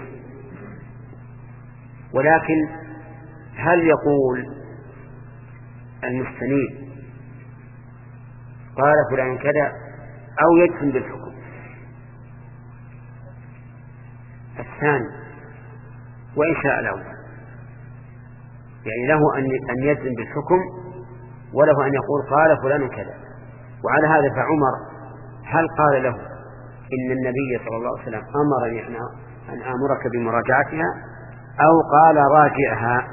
ولكن هل يقول المستنيب قال فلان كذا أو يجزم بالحكم؟ الثاني، وإن شاء له، يعني له أن يجزم بالحكم وله أن يقول قال فلان كذا. وعلى هذا فعمر هل قال له إن النبي صلى الله عليه وسلم أمرني أن آمرك بمراجعتها أو قال راجعها؟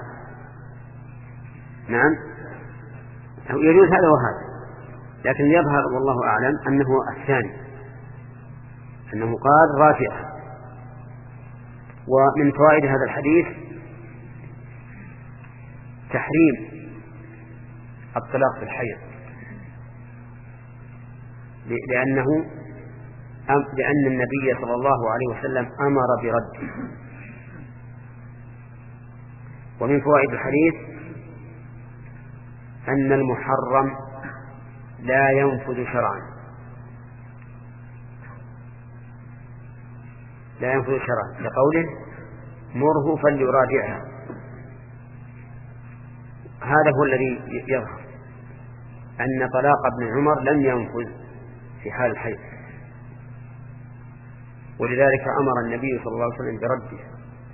نعم يجوز هذا وهذا، لكن يظهر والله أعلم أنه الثاني، أنه قال راجعها. ومن فوائد هذا الحديث تحريم الطلاق في الحيض، لأنه لأن النبي صلى الله عليه وسلم أمر برده. ومن فوائد الحديث أن المحرم لا ينفذ شرعا، لا ينفذ شرعا لقوله مره فليراجعها. هذا هو الذي يظهر أن طلاق ابن عمر لم ينفذ في حال الحيض، ولذلك أمر النبي صلى الله عليه وسلم برده.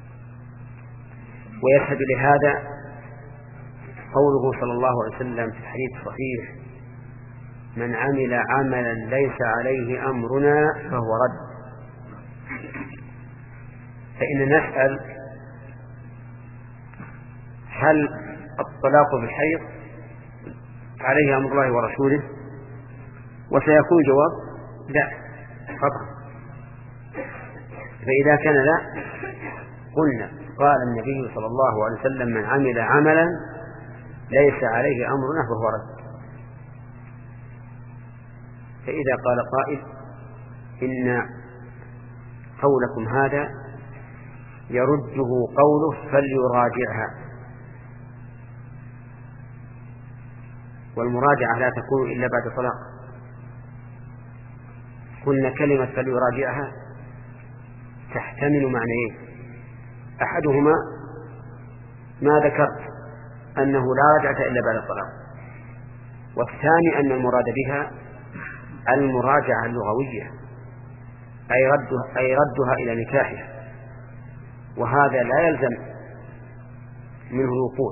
ويشهد لهذا قوله صلى الله عليه وسلم في الحديث الصحيح: من عمل عملا ليس عليه أمرنا فهو رد. فإن نسأل هل الطلاق بالحيض عليه أمر الله ورسوله؟ وسيكون جواب لا قطعا. فإذا كان لا قلنا قال النبي صلى الله عليه وسلم: من عمل عملا ليس عليه أمرنا فهو رد. فإذا قال قائل إن قولكم هذا يرده قوله فليراجعها، والمراجعة لا تكون إلا بعد طلاق. قلنا كلمة فليراجعها تحتمل معنيين: أحدهما ما ذكرت أنه لا رجعة إلا بعد الطلاق، والثاني أن المراد بها المراجعة اللغوية، أي ردها, أي ردها إلى نكاحها، وهذا لا يلزم منه الوقوع.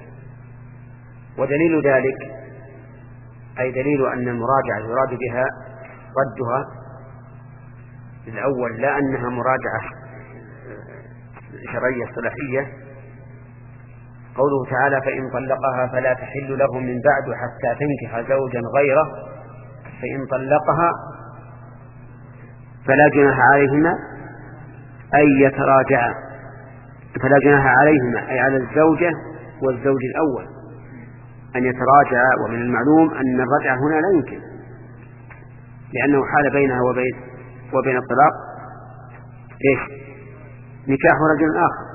ودليل ذلك أي دليل أن المراجعة يراد بها ردها الأول، لا أنها مراجعة شرعية صلاحية، قوله تعالى: فإن طلقها فلا تحل له من بعد حتى تنكح زوجا غيره فإن طلقها فلا جناح عليهما أن يتراجعا. فلا جناح عليهما أي على الزوجة والزوج الأول أن يتراجعا. ومن المعلوم أن الرجعة هنا لا يمكن، لأنه حال بينها وبين وبين الطلاق إيش؟ نكاح رجل آخر.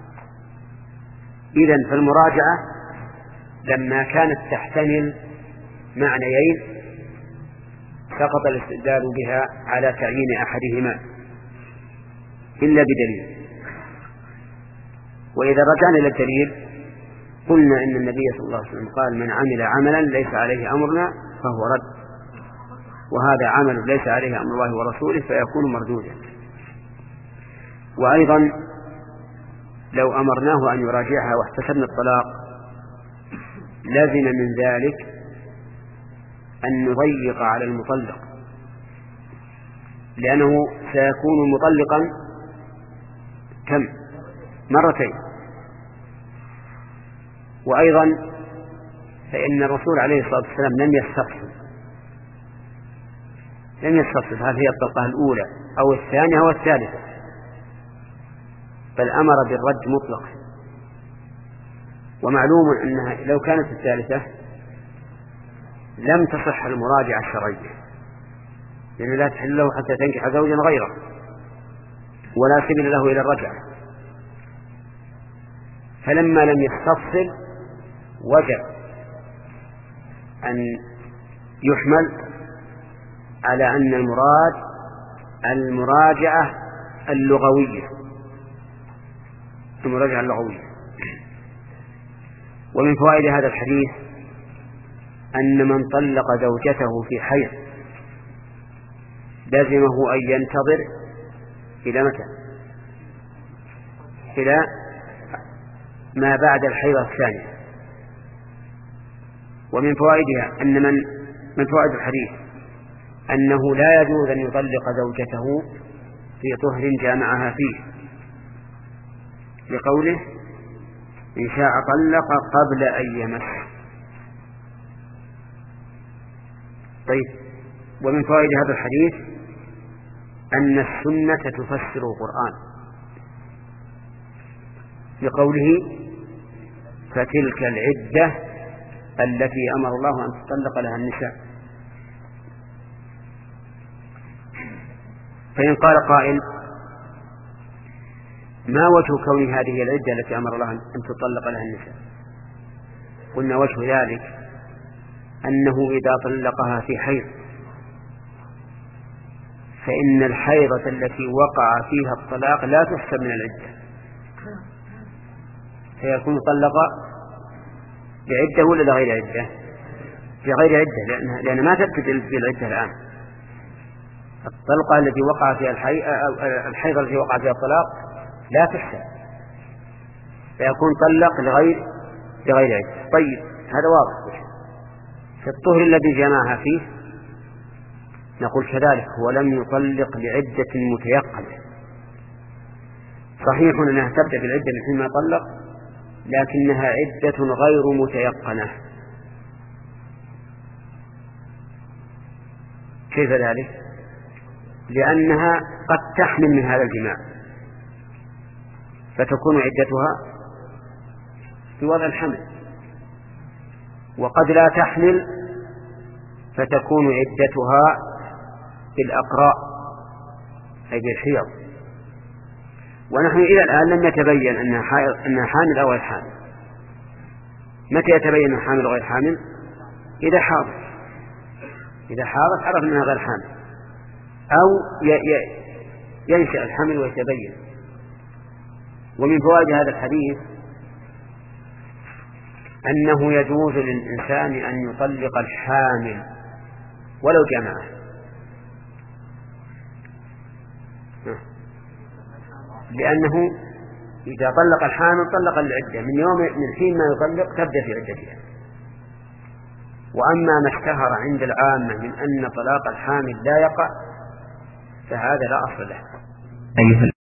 إذن فالمراجعة لما كانت تحتمل معنيين سقط الاستدلال بها على تعيين أحدهما إلا بدليل. وإذا رجعنا إلى الدليل قلنا إن النبي صلى الله عليه وسلم قال: من عمل عملا ليس عليه أمرنا فهو رد، وهذا عمل ليس عليه أمر الله ورسوله فيكون مردودا. وأيضا لو أمرناه أن يراجعها واحتسبنا الطلاق لازم من ذلك أن نضيق على المطلق، لأنه سيكون مطلقا كم؟ مرتين. وأيضا فإن الرسول عليه الصلاة والسلام لم يستفصل لم يستفصل هل هي الطلقة الأولى أو الثانية أو الثالثة، بل أمر بالرد مطلقا. ومعلوم أنها لو كانت الثالثة لم تصح المراجعة الشرعية، لأن لا تحل له حتى تنكح زوجا غيره ولا سبيل له إلى الرجعة. فلما لم يستفصل وجب أن يحمل على أن المراد المراجعة اللغوية المراجعة اللغوية. ومن فوائد هذا الحديث أن من طلق زوجته في حيض لازمه أن ينتظر إلى متى؟ إلى ما بعد الحيض الثانية. ومن فوائدها أن من من فوائد الحديث أنه لا يجوز أن يطلق زوجته في طهر جامعها فيه، لقوله: إن شاء طلق قبل أن يمس. طيب، ومن فوائد هذا الحديث أن السنة تفسر القرآن، بقوله فتلك العدة التي أمر الله أن تطلق لها النساء. فإن قال قائل ما وجه كون هذه العدة التي أمر الله أن تطلق لها النساء؟ قلنا وجه ذلك أنه إذا طلقها في حيض فإن الحيضة التي وقع فيها الطلاق لا تحسب من العدة، فيكون طلق بعدة ولا لغير عدة؟ لغير عدة، لأن, لأن ما تبتدئ بالعدة الآن. الطلقة التي وقع فيها الحيضة التي وقع فيها الطلاق لا تحسب، فيكون طلق لغير لغير عدة. طيب هذا واضح. في الطهر الذي جمعها فيه نقول كذلك هو لم يطلق لعدة متيقنة. صحيح أنها تبدأ بالعدة من حين ما طلق، لكنها عدة غير متيقنة. كيف ذلك؟ لأنها قد تحمل من هذا الجماع فتكون عدتها في وضع الحمل، وقد لا تحمل فتكون عدتها في الأقراء أي بالحيض. ونحن إلى الآن لم يتبين أنها حامل أو غير حامل. متى يتبين أنها حامل أو غير حامل؟ إذا حاضت إذا حاضت عرف أنها غير حامل، أو ينشأ الحمل ويتبين. ومن فوائد هذا الحديث أنه يجوز للإنسان أن يطلق الحامل ولو جمعه، لأنه إذا طلق الحامل طلق العدة من يوم من حين ما يطلق تبدأ في عدتها. وأما ما اشتهر عند العامة من أن طلاق الحامل لا يقع فهذا لا أصل له.